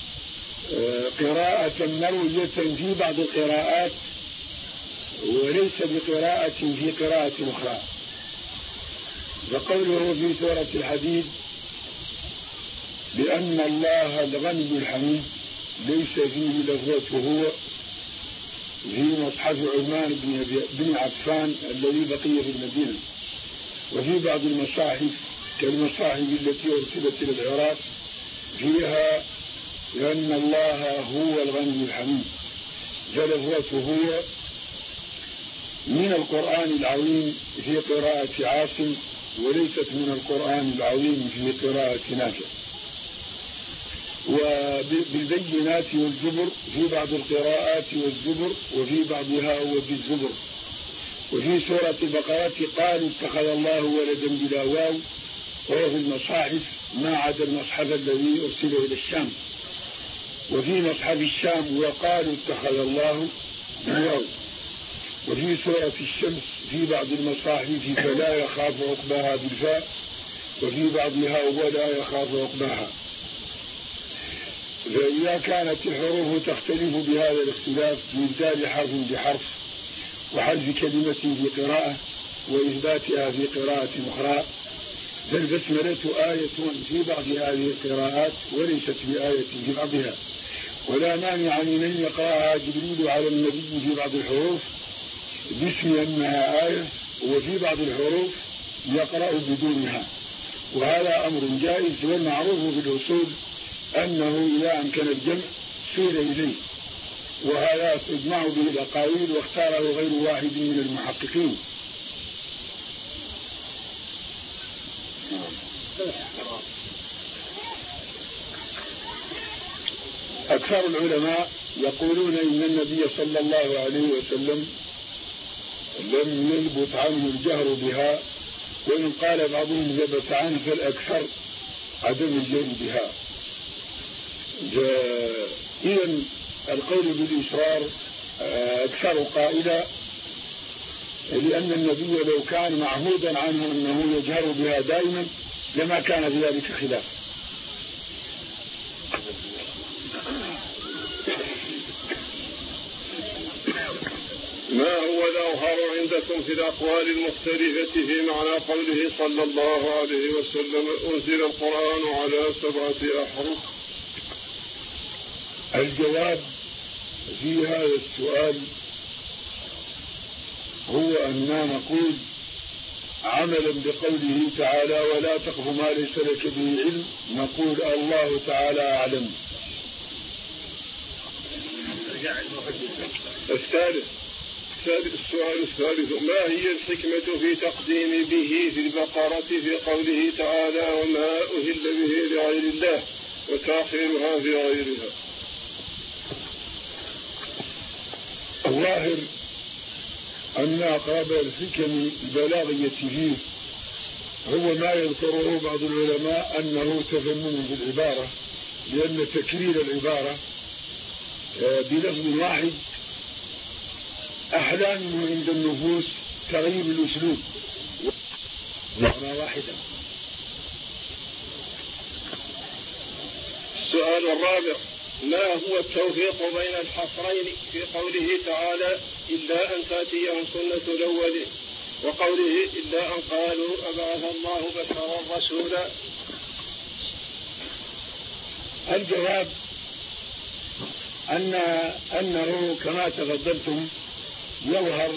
Speaker 6: قراءة مروية في بعض القراءات وليس بقراءة في قراءة أخرى. وقوله في سورة الحديد بأن الله الغني الحميد ليس فيه لفظة هو في مصحف عثمان بن عفان الذي بقي في المدينة، وفي بعض المصاحف كالمصاحف التي أرسلت إلى العراق فيها لأن الله هو الغني الحميد، فلفظة هو من القرآن العظيم في قراءة عاصم وليست من القرآن العظيم في قراءة نافع. بالبينات والزبر في بعض القراءات والزبر وفي بعضها وبالزبر. وفي سورة البقرة قالوا اتخذ الله ولدا بلا واو، وهو في المصاحف ما عدا المصحف الذي أرسل إلى الشام. وفي مصحف الشام وقالوا اتخذ الله بواو. وفي سورة الشمس في بعض المصاحف فلا يخاف عقباها بالفاء، وفي بعضها ولا يخاف عقباها. فإذا كانت الحروف تختلف بهذا الاختلاف بإبدال حرف بحرف وحذف كلمة في قراءة وإثباتها في قراءة أخرى، فالبسملة آية في بعض هذه القراءات وليست بآية في بعضها، ولا مانع من أن يقرأها جبريل على النبي في بعض الحروف باسم أنها آية، وفي بعض الحروف يقرأ بدونها، وهذا أمر جائز. والمعروف بالأصول أنه إذا أمكن الجمع سير إليه، وهذا تجمع به الأقاويل واختاره غير واحد من المحققين. أكثر العلماء يقولون إن النبي صلى الله عليه وسلم لم يثبت عنه الجهر بها، وإن قال بعضهم ثبت عنه فالأكثر عدم الجهر بها. إذن القول بالإصرار أكثر قائلا، لأن النبي لو كان معهودا عنه أنه يجهر بها دائما لما كان في ذلك خلاف.
Speaker 7: ما هو الأظهر عندكم في الأقوال المختلفة في معنى قوله صلى الله عليه وسلم أنزل القرآن على 7 أحرف؟
Speaker 6: الجواب في هذا السؤال هو أننا نقول عملا بقوله تعالى ولا تقف ما ليس لك به علم، نقول الله تعالى أعلم.
Speaker 7: السؤال الثالث: ما هي الحكمة في تقديم به في البقرة في قوله تعالى وما أهل به لغير الله وتأخيرها في غيرها؟
Speaker 6: الظاهر أن أقرب الحكم البلاغية فيه هو ما يذكره بعض العلماء أنه تفنن في العبارة، لأن تكرير العبارة بلفظ واحد أحلى منه عند النفوس تغيير الأسلوب معنى واحدا.
Speaker 7: السؤال الرابع: ما هو التوفيق بين الحصرين في قوله تعالى إلا أن تأتيهم سنة الأولين وقوله إلا أن قالوا أبعث الله بشرا رسولا؟
Speaker 6: الجواب أنه كما تفضلتم يظهر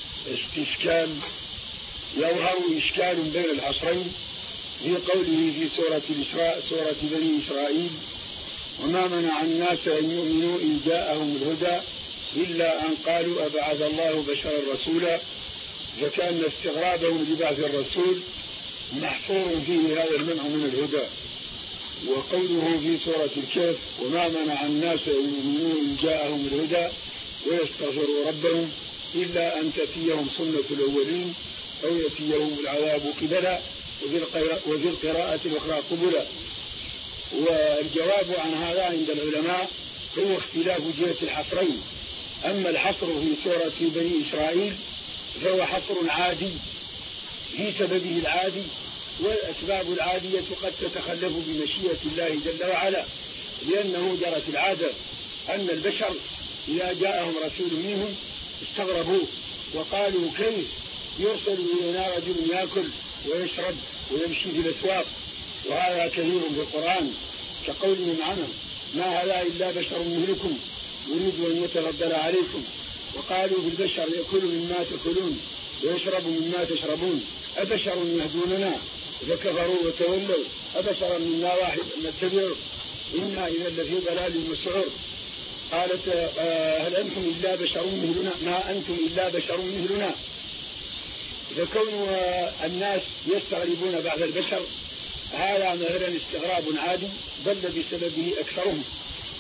Speaker 6: إشكال بين الحصرين في قوله في سورة الإسراء سورة بني إسرائيل وما منع الناس أن يؤمنوا إن جاءهم الهدى إلا أن قالوا أبعث الله بشرا رسولا، فكان استغرابهم لبعث الرسول محصور فيه هذا المنع من الهدى. وقوله في سورة الكهف وما منع الناس أن يؤمنوا إن جاءهم الهدى ويستغفروا ربهم إلا أن تأتيهم سنة الأولين أو يأتيهم العذاب قبلا، وفي القراءة الأخرى قبلا. والجواب عن هذا عند العلماء هو اختلاف جهة الحصرين. أما الحصر في سورة بني إسرائيل فهو حصر عادي في سببه العادي، والأسباب العادية قد تتخلف بمشيئة الله جل وعلا، لأنه جرت العادة أن البشر إذا جاءهم رسول منهم استغربوه وقالوا كيف يرسل إلينا رجل يأكل ويشرب ويمشي في الأسواق، وهذا كثير في القرآن كقولهم عنه ما هذا إلا بشر مثلكم يريد أن يتفضل عليكم. وقالوا بالبشر يأكل مما تأكلون ويشرب مما تشربون أبشر يهدوننا، فكفروا وتولوا أبشرا منا واحد نتبعه إنا إذا لفي ضلال مسعور. قالت هل أنتم إلا بشر مثلنا؟ ما أنتم إلا بشر مثلنا. فكون الناس يستغربون بعد البشر هذا مثلا استغراب عادي ضل بسببه أكثرهم،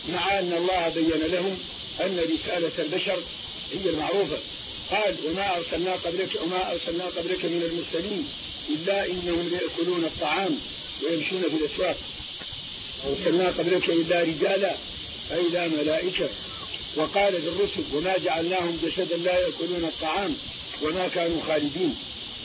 Speaker 1: مع أن الله بين لهم أن رسالة البشر هي المعروفة. قال وما أرسلنا قبلك من المرسلين إلا إنهم ليأكلون الطعام ويمشون في الأسواق. أرسلنا قبلك إلا رجالا أي لا ملائكة. وقال للرسل وما جعلناهم جسدا لا يأكلون الطعام وما كانوا خالدين.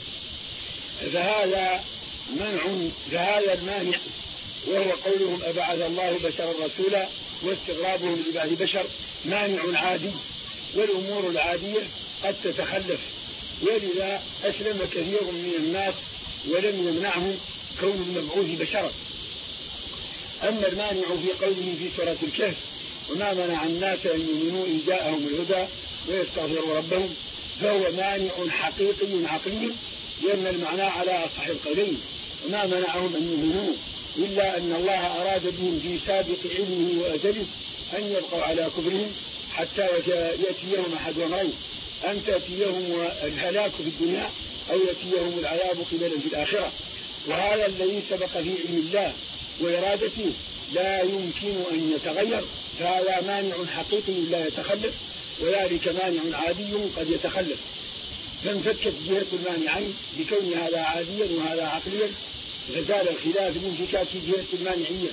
Speaker 1: فهذا المانع وهو قولهم أبعث الله بشرا رسولا واستغرابهم لبعث بشر مانع عادي، والأمور العادية قد تتخلف، ولذا أسلم كثير من الناس ولم يمنعهم كون المبعوث بشرا. أما المانع في قوله في سورة الكهف وما منع الناس أن يؤمنوا إن جاءهم الهدى ويستغفروا ربهم، فهو مانع حقيقي عقلي، لأن المعنى على أصح القولين. وما منعهم أن يؤمنوا إلا أن الله أراد بهم في سابق علمه وأجله أن يبقوا على كفرهم حتى يأتيهم أحد أمرين: أن تأتيهم الهلاك في الدنيا أو يأتيهم العذاب قبلا في الآخرة. وهذا الذي سبق في علم الله وإرادته لا يمكن أن يتغير، فهذا مانع حقيقي لا يتخلف، وذلك مانع عادي قد يتخلف. فانفكت جهة المانعين بكون هذا عاديا وهذا عقليا، فزال الخلاف الانفكاك في جهة المانعية.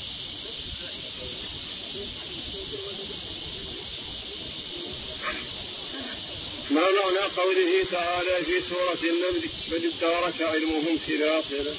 Speaker 7: ما معنى قوله تعالى في سورة النمل بل ادارك علمهم في الآخرة؟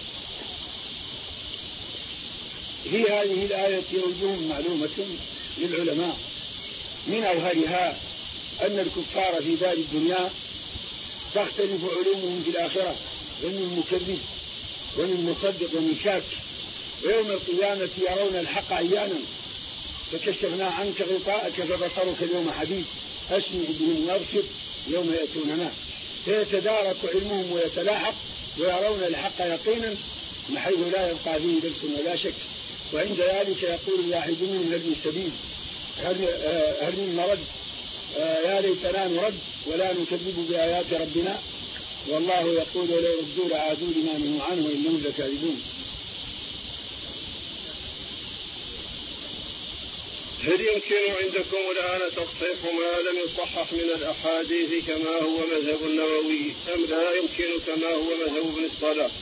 Speaker 1: في هذه الآية وجوه معلومة للعلماء، من أظهرها أن الكفار في دار الدنيا تختلف علومهم في الآخرة، ومن مكذب ومن مصدق ومن شاك، ويوم القيامة يرون الحق عيانا فكشفنا عنك غطاءك فبصرك اليوم حديد أسمع بهم وأبصر يوم يأتوننا، فيتدارك علمهم ويتلاحق ويرون الحق يقينا بحيث لا يبقى فيه لبس ولا شك. وعند ذلك يقول الواحد منهم هل من سبيل، هل من مرد، يا ليتنا نرد ولا نكذب بآيات ربنا، والله يقول ولو ردوا لعادوا لما نهوا عنه وإنهم لكاذبون.
Speaker 7: هل يمكن عندكم الآن تصحيح ما لم يصحح من الأحاديث كما هو مذهب النووي، أم لا يمكن كما هو مذهب ابن الصلاح؟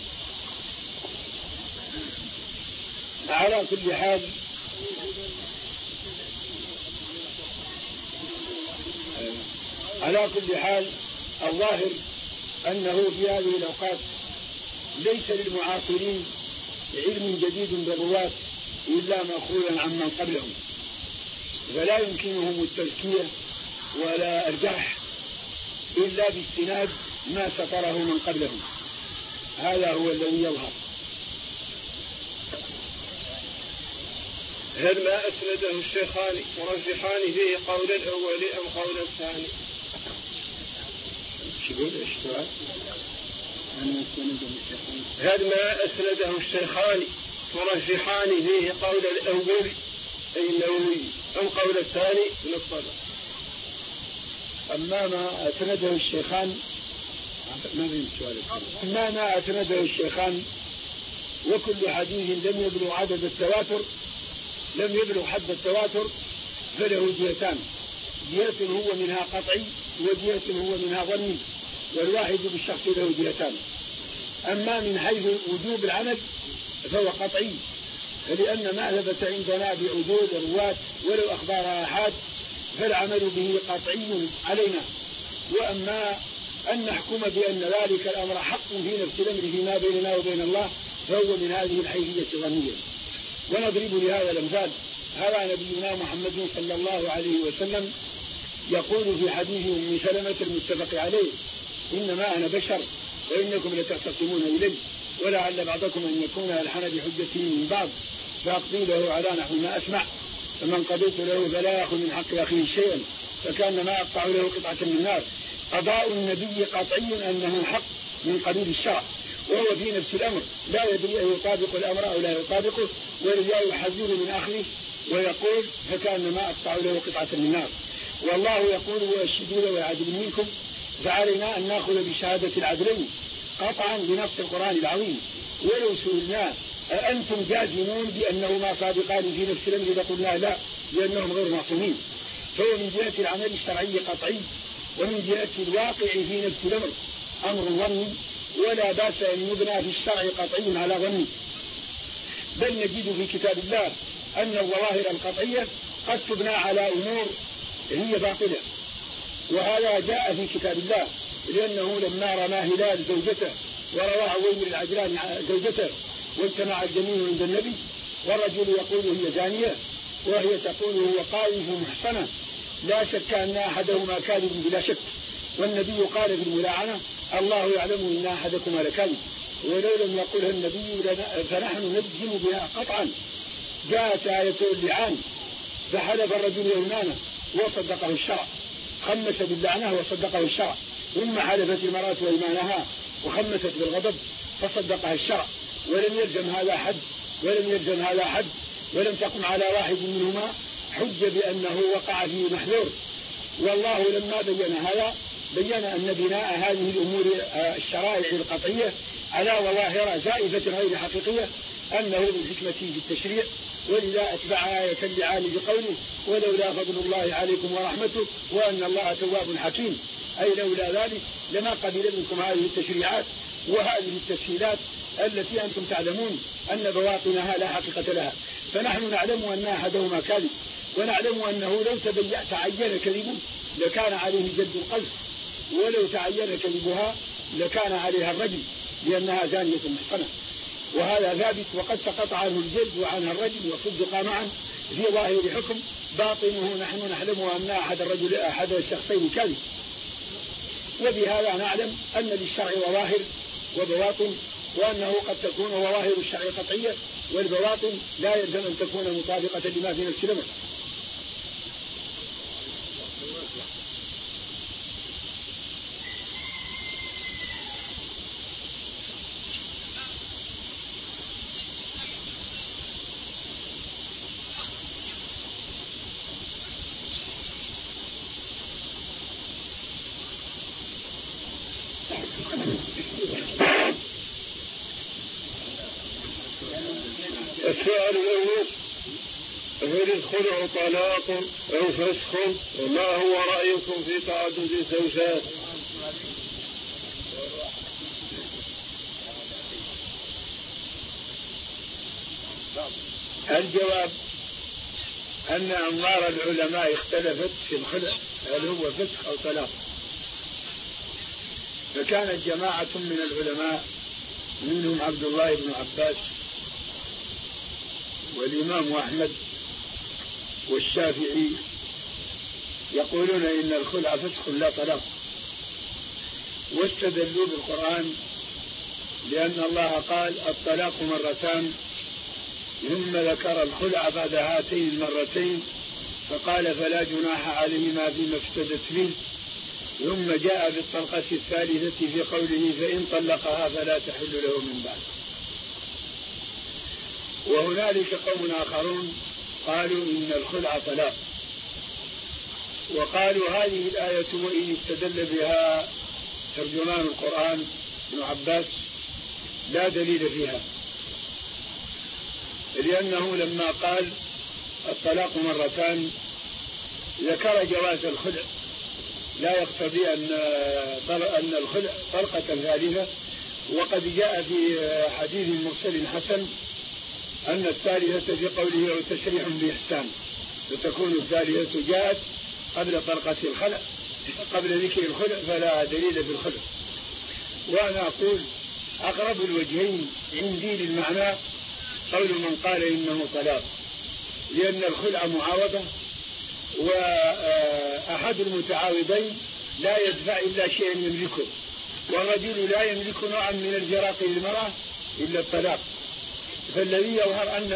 Speaker 1: على كل حال الظاهر أنه في هذه الأوقات ليس للمعاصرين علم جديد بالرواة إلا مأخوذا عمن قبلهم، فلا يمكنهم التزكية ولا الجرح إلا باستناد ما سطره من قبلهم. هذا هو الذي يظهر.
Speaker 7: هل ما أسنده الشيخان مرجحان فيه قول الأول أم قول الثاني؟ هل ما أسنده الشيخان مرجحان فيه قول الأول أي النووي أم قول الثاني من الصدر؟
Speaker 1: أما ما أسنده الشيخان وكل حديث لم يبلغ عدد التواتر، لم يبلغ حد التواتر، فله جهتان: جهة هو منها قطعي وجهة هو منها ظني، والواحد بالشخص له جهتان. أما من حيث وجوب العمل فهو قطعي، فلأن ما ثبت عندنا بعدود الرواة ولو أخبار آحاد فالعمل به قطعي علينا. وأما أن نحكم بأن ذلك الأمر حق في نفس الأمر فيما بيننا وبين الله فهو من هذه الحيثية الظنية. ونضرب لهذا الأمثال. هذا نبينا محمد صلى الله عليه وسلم يقول في حديث أم سلمة المتفق عليه: إنما أنا بشر وإنكم لتختصمون إلي، ولعل بعضكم أن يكون ألحن بحجته من بعض، فأقضي له على نحو ما أسمع، فمن قضيت له فلا يأخذ من حق أخيه شيئا فكأنما أقطع له قطعة من النار. قضاء النبي قطعي أنه حق من قبيل الشرع، وهو في نفس الأمر لا يدري أن يطابق الأمر أو لا يطابقه، ولذا يحذر من أخيه ويقول فكأنما أقطع له قطعة من النار. والله يقول وأشهدوا ويعدل منكم، فعلينا أن نأخذ بشهادة العدلين قطعا بنص القرآن العظيم. ولو سئلنا أنتم جازمون بأنهما صادقان في نفس الأمر؟ إذا قلنا لا، لأنهم غير معصومين. فهو من جهة العمل الشرعي قطعي، ومن جهة الواقع في نفس الأمر أمر ظني، ولا بأس أن يبنى في الشرع قطعي على ظني. بل نجد في كتاب الله أن الظواهر القطعية قد تبنى على أمور هي باطلة، وهذا جاء في كتاب الله، لأنه لما رمى هلال زوجته وروى عويمر العجلاني زوجته واجتمع الجميع عند النبي، والرجل يقول هي زانية وهي تقول هو قائف محصنة، لا شك أن أحدهما كاذب بلا شك، والنبي قال في الملاعنة الله يعلم إن أحدكما لكاذب، ولو لم يقلها النبي فنحن نجزم بها قطعا. جاءت آية اللعان فحلف الرجل يمنانه وصدقه الشرع، خمس باللعنة وصدقه الشرع، ثم حلفت المرأة وإيمانها وخمست بالغضب فصدقها الشرع، ولم يلزم هذا حد ولم تقم على واحد منهما حجة بأنه وقع في محذور. والله لما بين هذا بين أن بناء هذه الأمور الشرائع القطعية على ظواهر زائفة غير حقيقية أنه بالحكمة في التشريع، ولذا أتبع آية اللعان بقوله ولولا فضل الله عليكم ورحمته وأن الله تواب حكيم، أي لولا ذلك لما قبل منكم هذه التشريعات وهذه التسهيلات التي أنتم تعلمون أن بواطنها لا حقيقة لها. فنحن نعلم أن أحدهما كاذب، ونعلم أنه لو تعين كذبه لكان عليه جلد القذف، ولو تعين كذبها لكان عليها الرجم لأنها زانية محصنة، وهذا ثابت، وقد سقط عنه الجلد وعنها الرجم وصدق معا في ظاهر حكم، باطنه نحن نعلم أن أحد الشخصين كاذب. وبهذا نعلم أن للشرع ظواهر وبواطن، وأنه قد تكون ظواهر الشرع قطعية والبواطن لا يلزم أن تكون مطابقة لما في نفس الأمر.
Speaker 7: السؤال الأول: هل الخلع طلاق أو فسخ؟ وما هو رأيكم في تعدد الزوجات؟
Speaker 1: الجواب أن أنظار العلماء اختلفت في الخلع، هل هو فسخ أو طلاق. فكانت جماعة من العلماء منهم عبد الله بن عباس والإمام أحمد والشافعي يقولون إن الخلع فسخ لا طلاق، واستدلوا بالقرآن لأن الله قال الطلاق مرتان، ثم ذكر الخلع بعد هاتين المرتين فقال فلا جناح عليهما فيما افتدت به، ثم جاء بالطلقة الثالثة في قوله فإن طلقها فلا تحل له من بعد. وهنالك قوم آخرون قالوا إن الخلع طلاق، وقالوا هذه الآية وإن استدل بها ترجمان القرآن ابن عباس لا دليل فيها، لأنه لما قال الطلاق مرتان ذكر جواز الخلع، لا يقتضي أن الخلع طلقة ثالثة. وقد جاء في حديث مرسل حسن أن الثالثة في قوله أو تشريح بإحسان، فتكون الثالثة جاءت قبل طلقة الخلع، قبل ذكر الخلع، فلا دليل في الخلع. وأنا أقول أقرب الوجهين عندي للمعنى قول من قال إنه طلاق، لأن الخلع معاوضة، وأحد المتعاوضين لا يدفع إلا شيئا يملكه، والرجل لا يملك نوعا من الفراق للمرأة إلا الطلاق. فالذي يظهر أن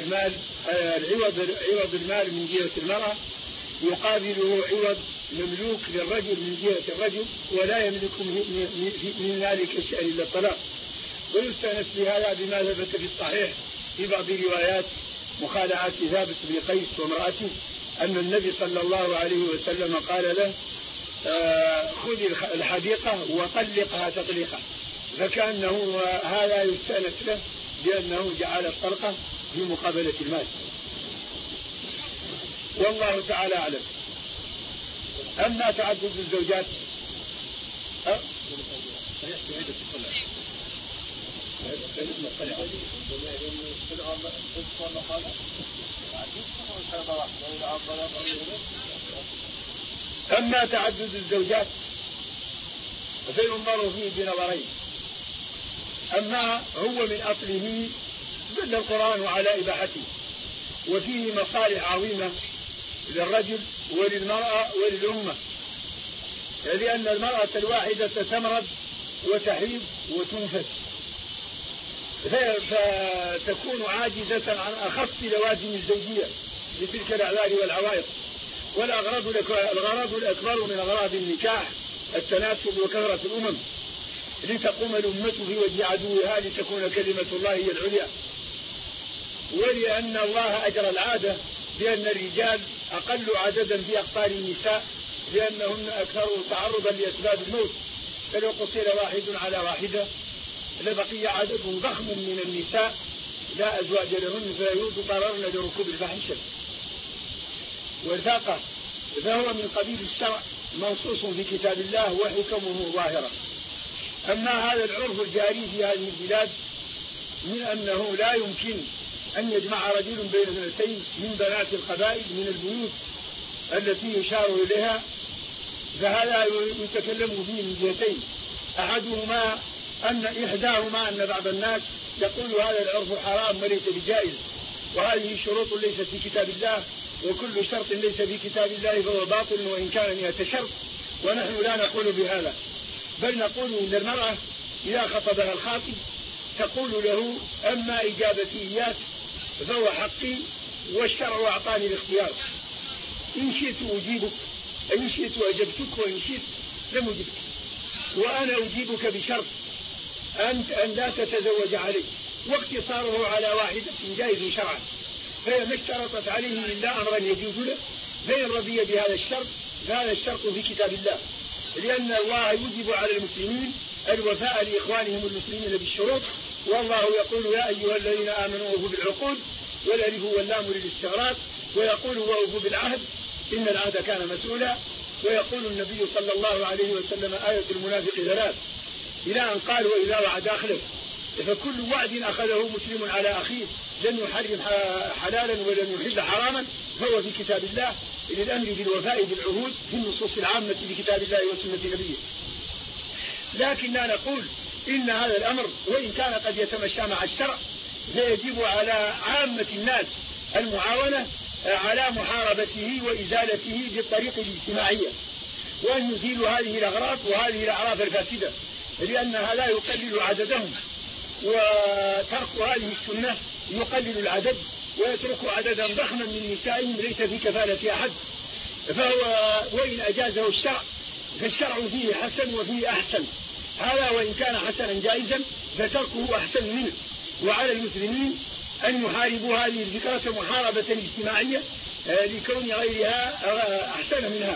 Speaker 1: عوض المال من جهة المرأة يقابله عوض مملوك للرجل من جهة الرجل، ولا يملك من ذلك شيئا إلا الطلاق. ويستأنس بهذا بما ثبت في الصحيح في بعض روايات مخالعة ثابت بن قيس وامرأته أن النبي صلى الله عليه وسلم قال له خذ الحديقة وطلقها تطليقا، فكأنه هذا يستأنس له بأنه جعل الطلقة في مقابلة المال. والله تعالى أعلم. أما تعدد الزوجات فينظر فيه بنظرين. أما هو من أصله دل القرآن على إباحته، وفيه مصالح عظيمة للرجل وللمرأة وللأمة، لأن المرأة الواحدة تمرض وتحيض وتنفس، فتكون عاجزة عن أخص لوازم الزوجية لتلك الأعذار والعوائق. والغرض الأكبر من أغراض النكاح التناسل وكثرة الأمم، لتقوم الأمة في وجه عدوها، لتكون كلمة الله هي العليا. ولأن الله أجرى العادة بأن الرجال أقل عددا في أقطار النساء، لأنهن أكثر تعرضا لأسباب الموت، فلو قتل واحد على واحدة لبقي عدد ضخم من النساء لا أزواج لهن فيضطررن لركوب الفاحشة والفاقة، فهو من قبيل الشرع منصوص في كتاب الله وحكمه ظاهرة. أما هذا العرف الجاري في هذه البلاد من أنه لا يمكن أن يجمع رجل بين اثنتين من بنات القبائل من البيوت التي يشار إليها، فهذا يتكلم فيه من جهتين. أحدهما إحداهما أن بعض الناس يقول هذا العرف حرام وليس بجائز، وهذه شروط ليست في كتاب الله، وكل شرط ليس في كتاب الله فهو باطل وإن كان 100 شرط، ونحن لا نقول بهذا، بل نقول إن المرأة إذا خطبها الخاطب تقول له أما إجابتي إياك فهو حقي والشرع أعطاني الاختيار، إن شئت أجيبك، إن شئت أجبتك، وإن شئت لم أجبك، وأنا أجيبك بشرط أن لا تتزوج علي، واقتصاره على واحدة جائز شرعا، فما اشترطت عليه إلا أمرا يجوز له، فإن رضي بهذا الشرط فهذا الشرط في كتاب الله، لأن الله يجب على المسلمين الوفاء لإخوانهم المسلمين بالشروط، والله يقول يا أيها الذين آمنوا أوفوا بالعقود، والألف واللام للاستغراق، ويقول وأوفوا بالعهد إن العهد كان مسؤولا، ويقول النبي صلى الله عليه وسلم آية المنافق 3 إلى أن قال وإذا وعد أخلف. فكل وعد أخذه مسلم على أخيه لن يحرم حلالا ولن يحل حراما فهو في كتاب الله، للأمر بالوفاء بالعهود في النصوص العامة بكتاب الله وسنة نبيه. لكننا نقول إن هذا الأمر وإن كان قد يتمشى مع الشرع فيجب على عامة الناس المعاونة على محاربته وإزالته بالطريق الاجتماعية، وأن يزيلوا هذه الأغراض وهذه الأعراف الفاسدة، لأنها لا يقلل عددهم، وترك هذه السنة يقلل العدد ويترك عددا ضخما من نسائهم ليس في كفالة أحد، فهو وإن أجازه الشرع فالشرع فيه حسن وفيه أحسن، هذا وإن كان حسنا جائزا فتركه أحسن منه. وعلى المسلمين أن يحاربوا هذه الفكرة محاربة اجتماعية لكون غيرها أحسن منها،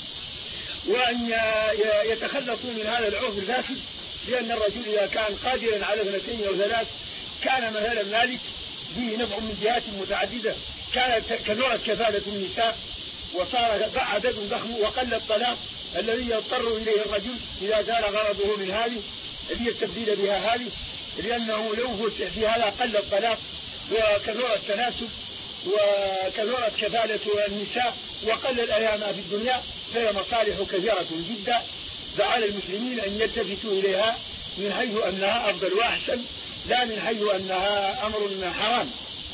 Speaker 1: وأن يتخلصوا من هذا العرف الفاسد، لأن الرجل إذا كان قادرا على 2 أو 3 كان مثلا مالك فيه نفع من جهات متعددة، كانت كثرت كفالة النساء وصار عدد ضخم وقل الطلاق الذي يضطر إليه الرجل إذا زال غرضه من هذه ليستبدل بها هذه، لأنه لو في هذا قل الطلاق وكثر التناسب وكثرت كفالة النساء وقل الأيام في الدنيا، فهي مصالح كثيرة جدا، فعلى المسلمين أن يلتفتوا إليها من حيث أنها أفضل وأحسن، لا من حيث أنها أمر حرام.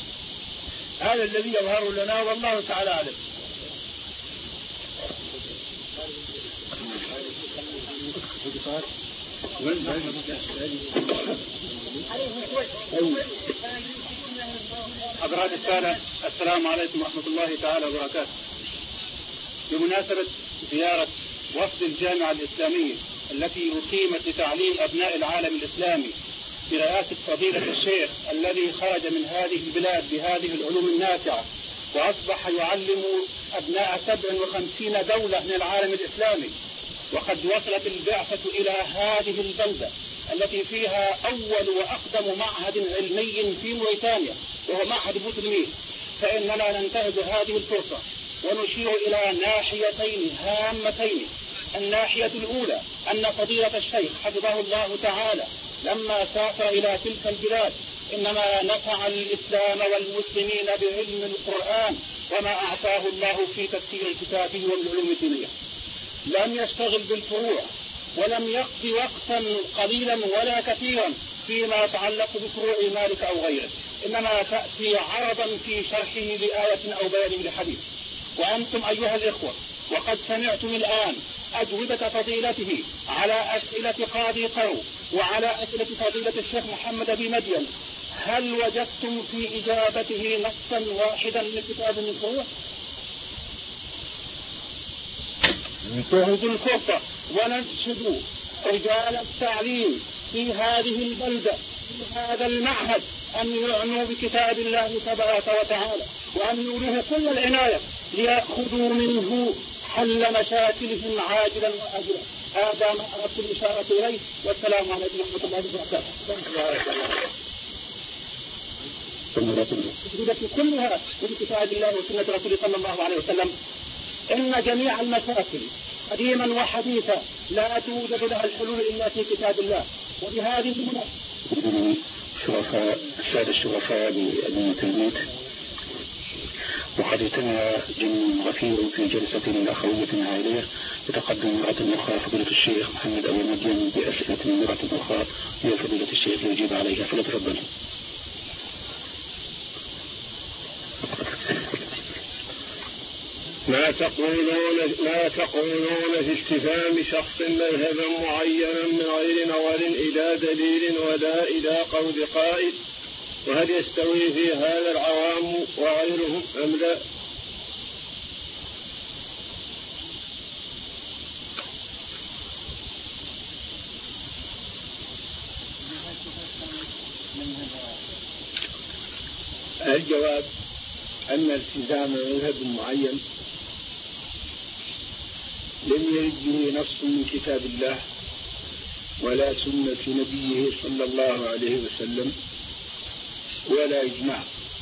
Speaker 1: هذا الذي يظهر لنا والله تعالى أعلم.
Speaker 2: حضرات السادة، السلام عليكم ورحمة الله تعالى وبركاته. بمناسبة زيارة وفد الجامعة الإسلامية التي أقيمت لتعليم أبناء العالم الإسلامي برئاسة فضيلة الشيخ الذي خرج من هذه البلاد بهذه العلوم النافعة وأصبح يعلم أبناء 57 دولة من العالم الإسلامي، وقد وصلت البعثة إلى هذه البلدة التي فيها أول وأقدم معهد علمي في موريتانيا وهو معهد بوتلميل، فإننا ننتهز هذه الفرصة ونشير إلى ناحيتين هامتين. الناحية الأولى أن فضيلة الشيخ حفظه الله تعالى لما سافر إلى تلك البلاد إنما نفع الإسلام والمسلمين بعلم القرآن وما أعطاه الله في تفسير كتابه والعلوم الدينية. لم يشتغل بالفروع ولم يقضي وقتا قليلا ولا كثيرا فيما يتعلق بفروع مالك أو غيره، إنما تأتي عرضا في شرحه لآية أو بيان لحديث. وأنتم أيها الإخوة وقد سمعتم الآن أجوبة فضيلته على أسئلة قاضي قرو وعلى أسئلة فضيلة الشيخ محمد بن مدين. هل وجدتم في إجابته نصا واحدا من كتاب من فروع؟ ننشد الكفر وننشد رجال التعليم في هذه البلدة في هذا المعهد أن يعنوا بكتاب الله تبارك وتعالى وأن يولوه كل العناية ليأخذوا منه حل مشاكلهم عاجلا وآجلا. هذا ما أردت الإشارة إليه، والسلام عليكم ورحمة الله وبركاته. التي كلها من كتاب الله وسنة رسوله صلى الله عليه وسلم. إن جميع المشاكل قديما وحديثا لا توجد لها الحلول إلا في كتاب الله. وبهذه المناسبة
Speaker 4: السادة الشرفاء بأدمية الموت، وقد اجتمع جمع غفير في جلسة أخوية عائلية يتقدم مرة أخرى فضيلة الشيخ محمد أبو مدين بأسئلة مرة أخرى لفضيلة الشيخ يجيب عليها، فليتفضل.
Speaker 7: ما تقولون في استفهام شخص مذهبا معينا من غير نظر إلى دليل ولا إلى قول قائل؟ وهل يستوي في هذا العوام وغيرهم أم لا؟
Speaker 6: الجواب أن التزام مذهب معين لم يرد به نص من كتاب الله ولا سنة نبيه صلى الله عليه وسلم ولا إجماع،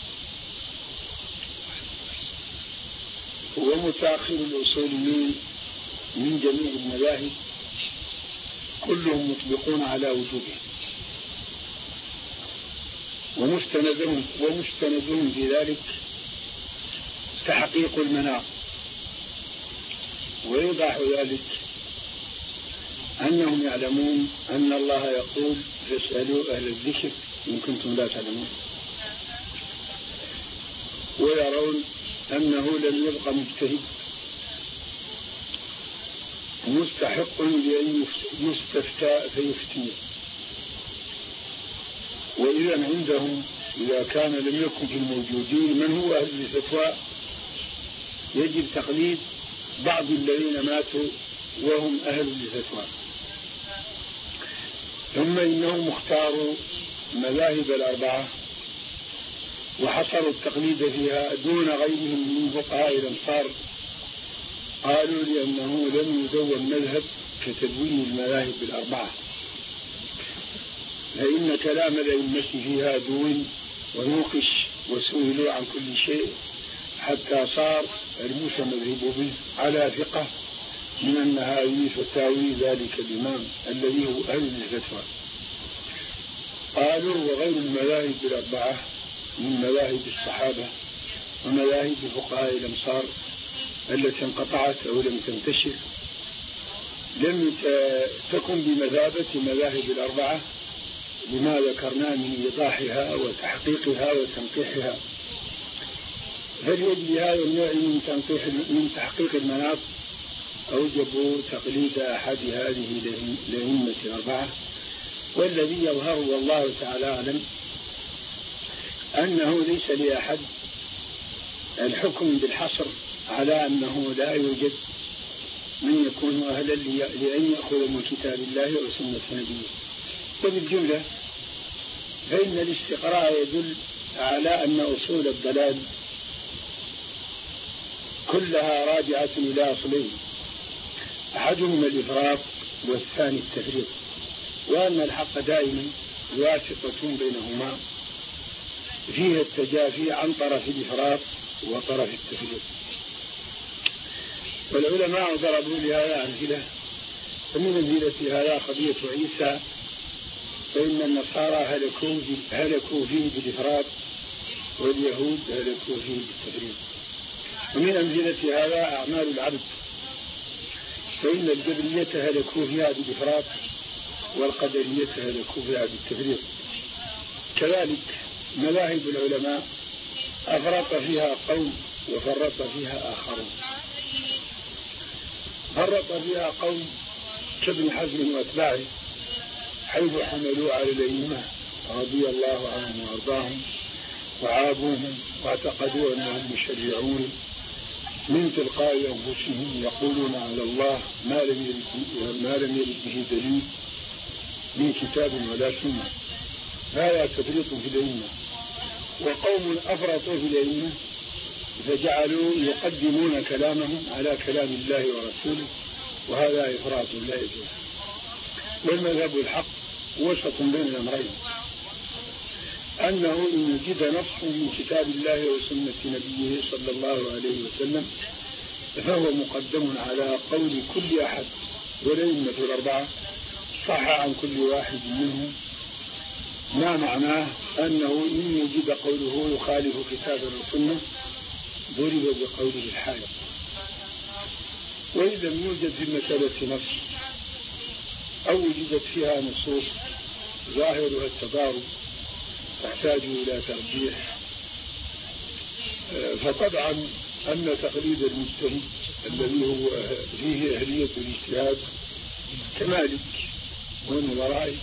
Speaker 6: ومتأخر الأصوليين من جميع المذاهب كلهم مطبقون على وجوده، ومستندهم في ذلك تحقيق المناط. ويوضح ذلك أنهم يعلمون أن الله يقول فاسألوا أهل الذكر إن كنتم لا تعلمون، ويرون أنه لم يبق مجتهد مستحق لأن يستفتى فيفتي. وإذا عندهم إذا كان لم يكن في الموجودين من هو أهل الفتوى يجب تقليد بعض الذين ماتوا وهم أهل الفتوى. ثم إنهم اختاروا مذاهب الأربعة وحصروا التقليد فيها دون غيرهم من فقهاء الأمصار، قالوا لأنه لم يدون مذهب كتدوين المذاهب الأربعة، فإن كلام الأئمة فيها دون ونوقش وسئلوا عن كل شيء حتى صار المتمذهب به على ثقة من أن هذه فتاوي ذلك الإمام الذي هو أهل الفتوى. قالوا وغير المذاهب الأربعة من مذاهب الصحابة ومذاهب فقهاء الأمصار التي انقطعت أو لم تنتشر لم تكن بمثابة مذاهب الأربعة لما ذكرنا من إيضاحها وتحقيقها وتنقيحها. فلأجل هذا النوع من تحقيق المناط أوجبوا تقليد أحد هذه الأئمة الأربعة، والذي يظهر والله تعالى أعلم أنه ليس لأحد الحكم بالحصر على أنه لا يوجد من يكون أهلا لأن يأخذ من كتاب الله وسنة نبيه. وبالجملة فإن الاستقراء يدل على أن أصول الضلال كلها راجعة إلى أصلين، أحدهما الإفراط والثاني التفريط. وأن الحق دائما واسطة بينهما فيه التجافي عن طرف الإفراط وطرف التفريط. والعلماء ضربوا لهذا أمثلة، ومن أمثلة هذا قضية عيسى، فإن النصارى هلكوا فيه بالإفراط واليهود هلكوا فيه بالتفريط. ومن أمثلة هذا أعمال العبد، فإن الجبرية هلكوا فيها بالإفراط والقدرية هلكوا فيها بالتفريط. كذلك مذاهب العلماء أفرط فيها قوم وفرط فيها آخرون. فرط فيها قوم كابن حزم وأتباعه، حيث حملوا على الأئمة رضي الله عنهم وأرضاهم وعابوهم واعتقدوا أنهم مشرعون من تلقاء أنفسهم، يقولون على الله ما لم يرد به دليل من كتاب ولا سنة. هذا تفريط في الأئمة. وقوم أفرطوا في الأئمة فجعلوا يقدمون كلامهم على كلام الله ورسوله، وهذا إفراط لا يجوز. والمذهب الحق وسط بين الأمرين، أنه إن وجد نص من كتاب الله وسنة نبيه صلى الله عليه وسلم فهو مقدم على قول كل أحد، والأئمة الأربعة صح عن كل واحد منهم، ما معناه أنه إن وجد قوله يخالف كتاب السنة ضرب بقوله الحائط. وإن لم يوجد في المسألة نص أو وجدت فيها نصوص ظاهرها التضارب تحتاج إلى ترجيح، فطبعا أن تقليد المجتهد الذي هو فيه أهلية الاجتهاد كمالك ومن ورائه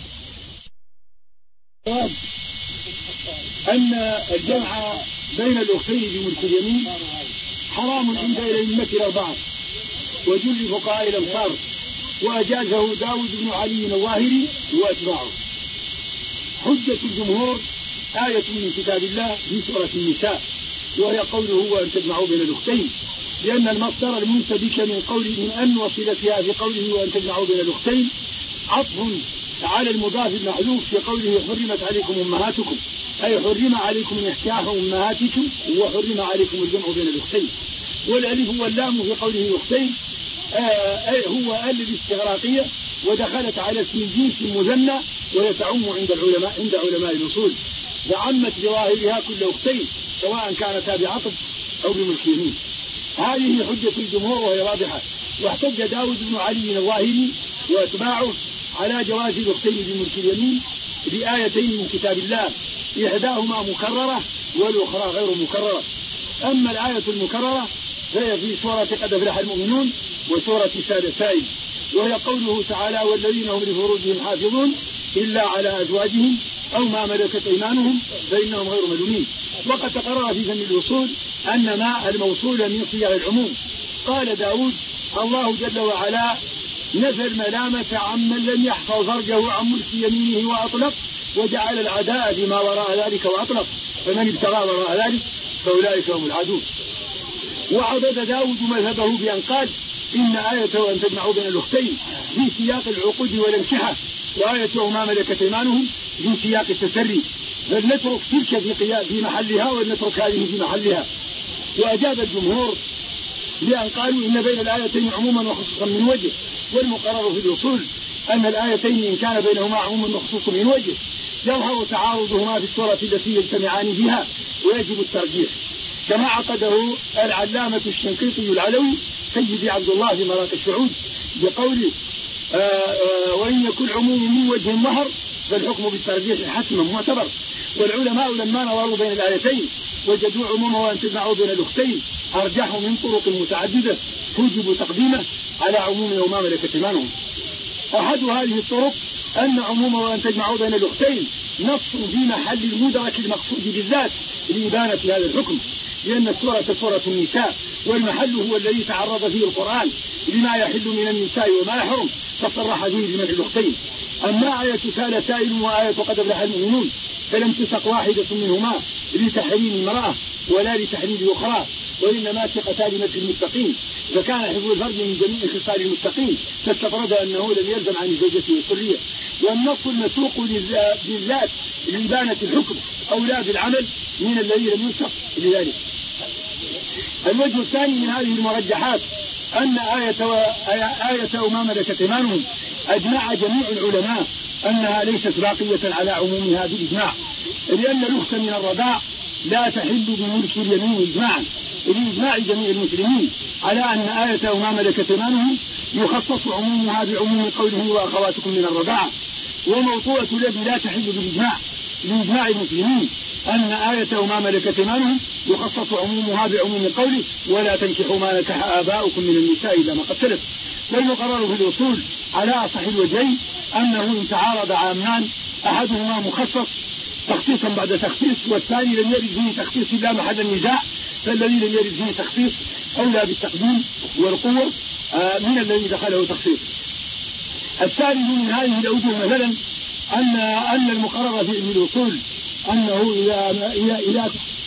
Speaker 1: أن الجمع بين الأختين بملك اليمين حرام عند الأئمة الأربعة وجل فقهاء الأمصار، وأجازه داود بن علي الظاهري وأتباعه. حجة الجمهور آية من كتاب الله في سورة النساء، وهي قوله وأن تجمعوا بين الأختين، لأن المصدر المنسبك من أن وصلتها في قوله وأن تجمعوا بين الأختين عطف على المضاف المحذوف في قوله حرمت عليكم أمهاتكم، أي حرم عليكم نكاح أمهاتكم وحرم عليكم الجمع بين الأختين. والألف واللام في قوله أختين هو الاستغراقية، ودخلت على اسم الجنس مثنى، وهي تعم عند علماء الأصول، وعمت بظاهرها كل أختين سواء كانتا بعطف أو بملك يمين. هذه حجة الجمهور وهي واضحة. واحتج داود بن علي الظاهري وأتباعه على جواز الأختين بملك اليمين بآيتين من كتاب الله، إحداهما مكررة والأخرى غير مكررة. أما الآية المكررة فهي في سورة قد أفلح المؤمنون وسورة سائل، وهي قوله تعالى والذين هم لفروجهم حافظون إلا على أزواجهم أو ما ملكت أيمانهم فإنهم غير ملومين. وقد تقرر في فن الوصول أن ما الموصول من صيغ العموم. قال داود الله جل وعلا نفى الملامة عمن لم يحفظ فرجه عن ملك يمينه وأطلق، وجعل العداء فيما وراء ذلك وأطلق، فمن ابتغى وراء ذلك فأولئك هم العدو. وعضد داود مذهبه بأن قال إن آية وأن تجمعوا بين الأختين في سياق العقود والانكحة، وآية وما ملكت أيمانهم في سياق التسري، فلنترك تلك في محلها ولنترك هذه في محلها. وأجاب الجمهور بأن قالوا إن بين الآيتين عموما وخصوصا من وجه، والمقرر في الأصول أن الآيتين إن كان بينهما عموما وخصوصا من وجه يظهر تعارضهما في الصورة التي يجتمعان فيها ويجب الترجيح، كما عقده العلامة الشنقيطي العلوي سيدي عبد الله في مراقي الشعود بقوله وإن يكون عموم من وجه ظهر فالحكم بالترجيح حتما معتبر. والعلماء لما نظروا بين الآيتين وجدوا عمومه وأن تجمعوا بين الأختين أرجحوا من طرق متعددة توجب تقديمه على عموم وما ملكت أيمانهم. أحد هذه الطرق أن عمومه وأن تجمعوا بين الأختين نص في محل المدرك المقصود بالذات لإبانة هذا الحكم، لأن السورة سورة النساء، والمحل هو الذي تعرض فيه القرآن لما يحل من النساء وما يحرم، فصرح به بمنع الأختين. أما آية سال سائل وآية قد أفلح المؤمنون فلم تسق واحدة منهما لتحريم امرأة ولا لتحريم أخرى، وإنما سقتا لمدح المتقين، فكان حفظ الفرج من جميع خصال المتقين، فاستفرد أنه لم يلزم عن زوجته السرية. والنص المسوق بالذات لإبانة الحكم أو لا بالعمل من الذي لم ينسخ لذلك. الوجه الثاني من هذه المرجحات أن آية وما ملكت أيمانهم أجمع جميع العلماء أنها ليست باقية على عمومها بالإجماع، لأن الأخت من الرضاع لا تحل بملك اليمين إجماعا، لإجماع جميع المسلمين على أن آية وما ملكت أيمانهم يخصص عمومها بعموم قوله وأخواتكم من الرضاعة. وموطوءة الذي لا تحل بالإجماع لإجماع المسلمين أن آية وما ملكت أيمانهم يخصص عمومها بعموم قوله ولا تنكحوا ما نكح آباؤكم من النساء إلا ما قد سلف. والمقرر في الأصول على أصح الوجهين أنه إن تعارض عامان أحدهما مخصص تخصيصا بعد تخصيص والثاني لم يرد فيه تخصيص إلا محل النزاع، فالذي لم يرد فيه تخصيص أولى بالتقديم والقوة من الذي دخله تخصيص. الثالث من هذه الأوجه مثلا أن المقرر في علم الأصول أنه إذا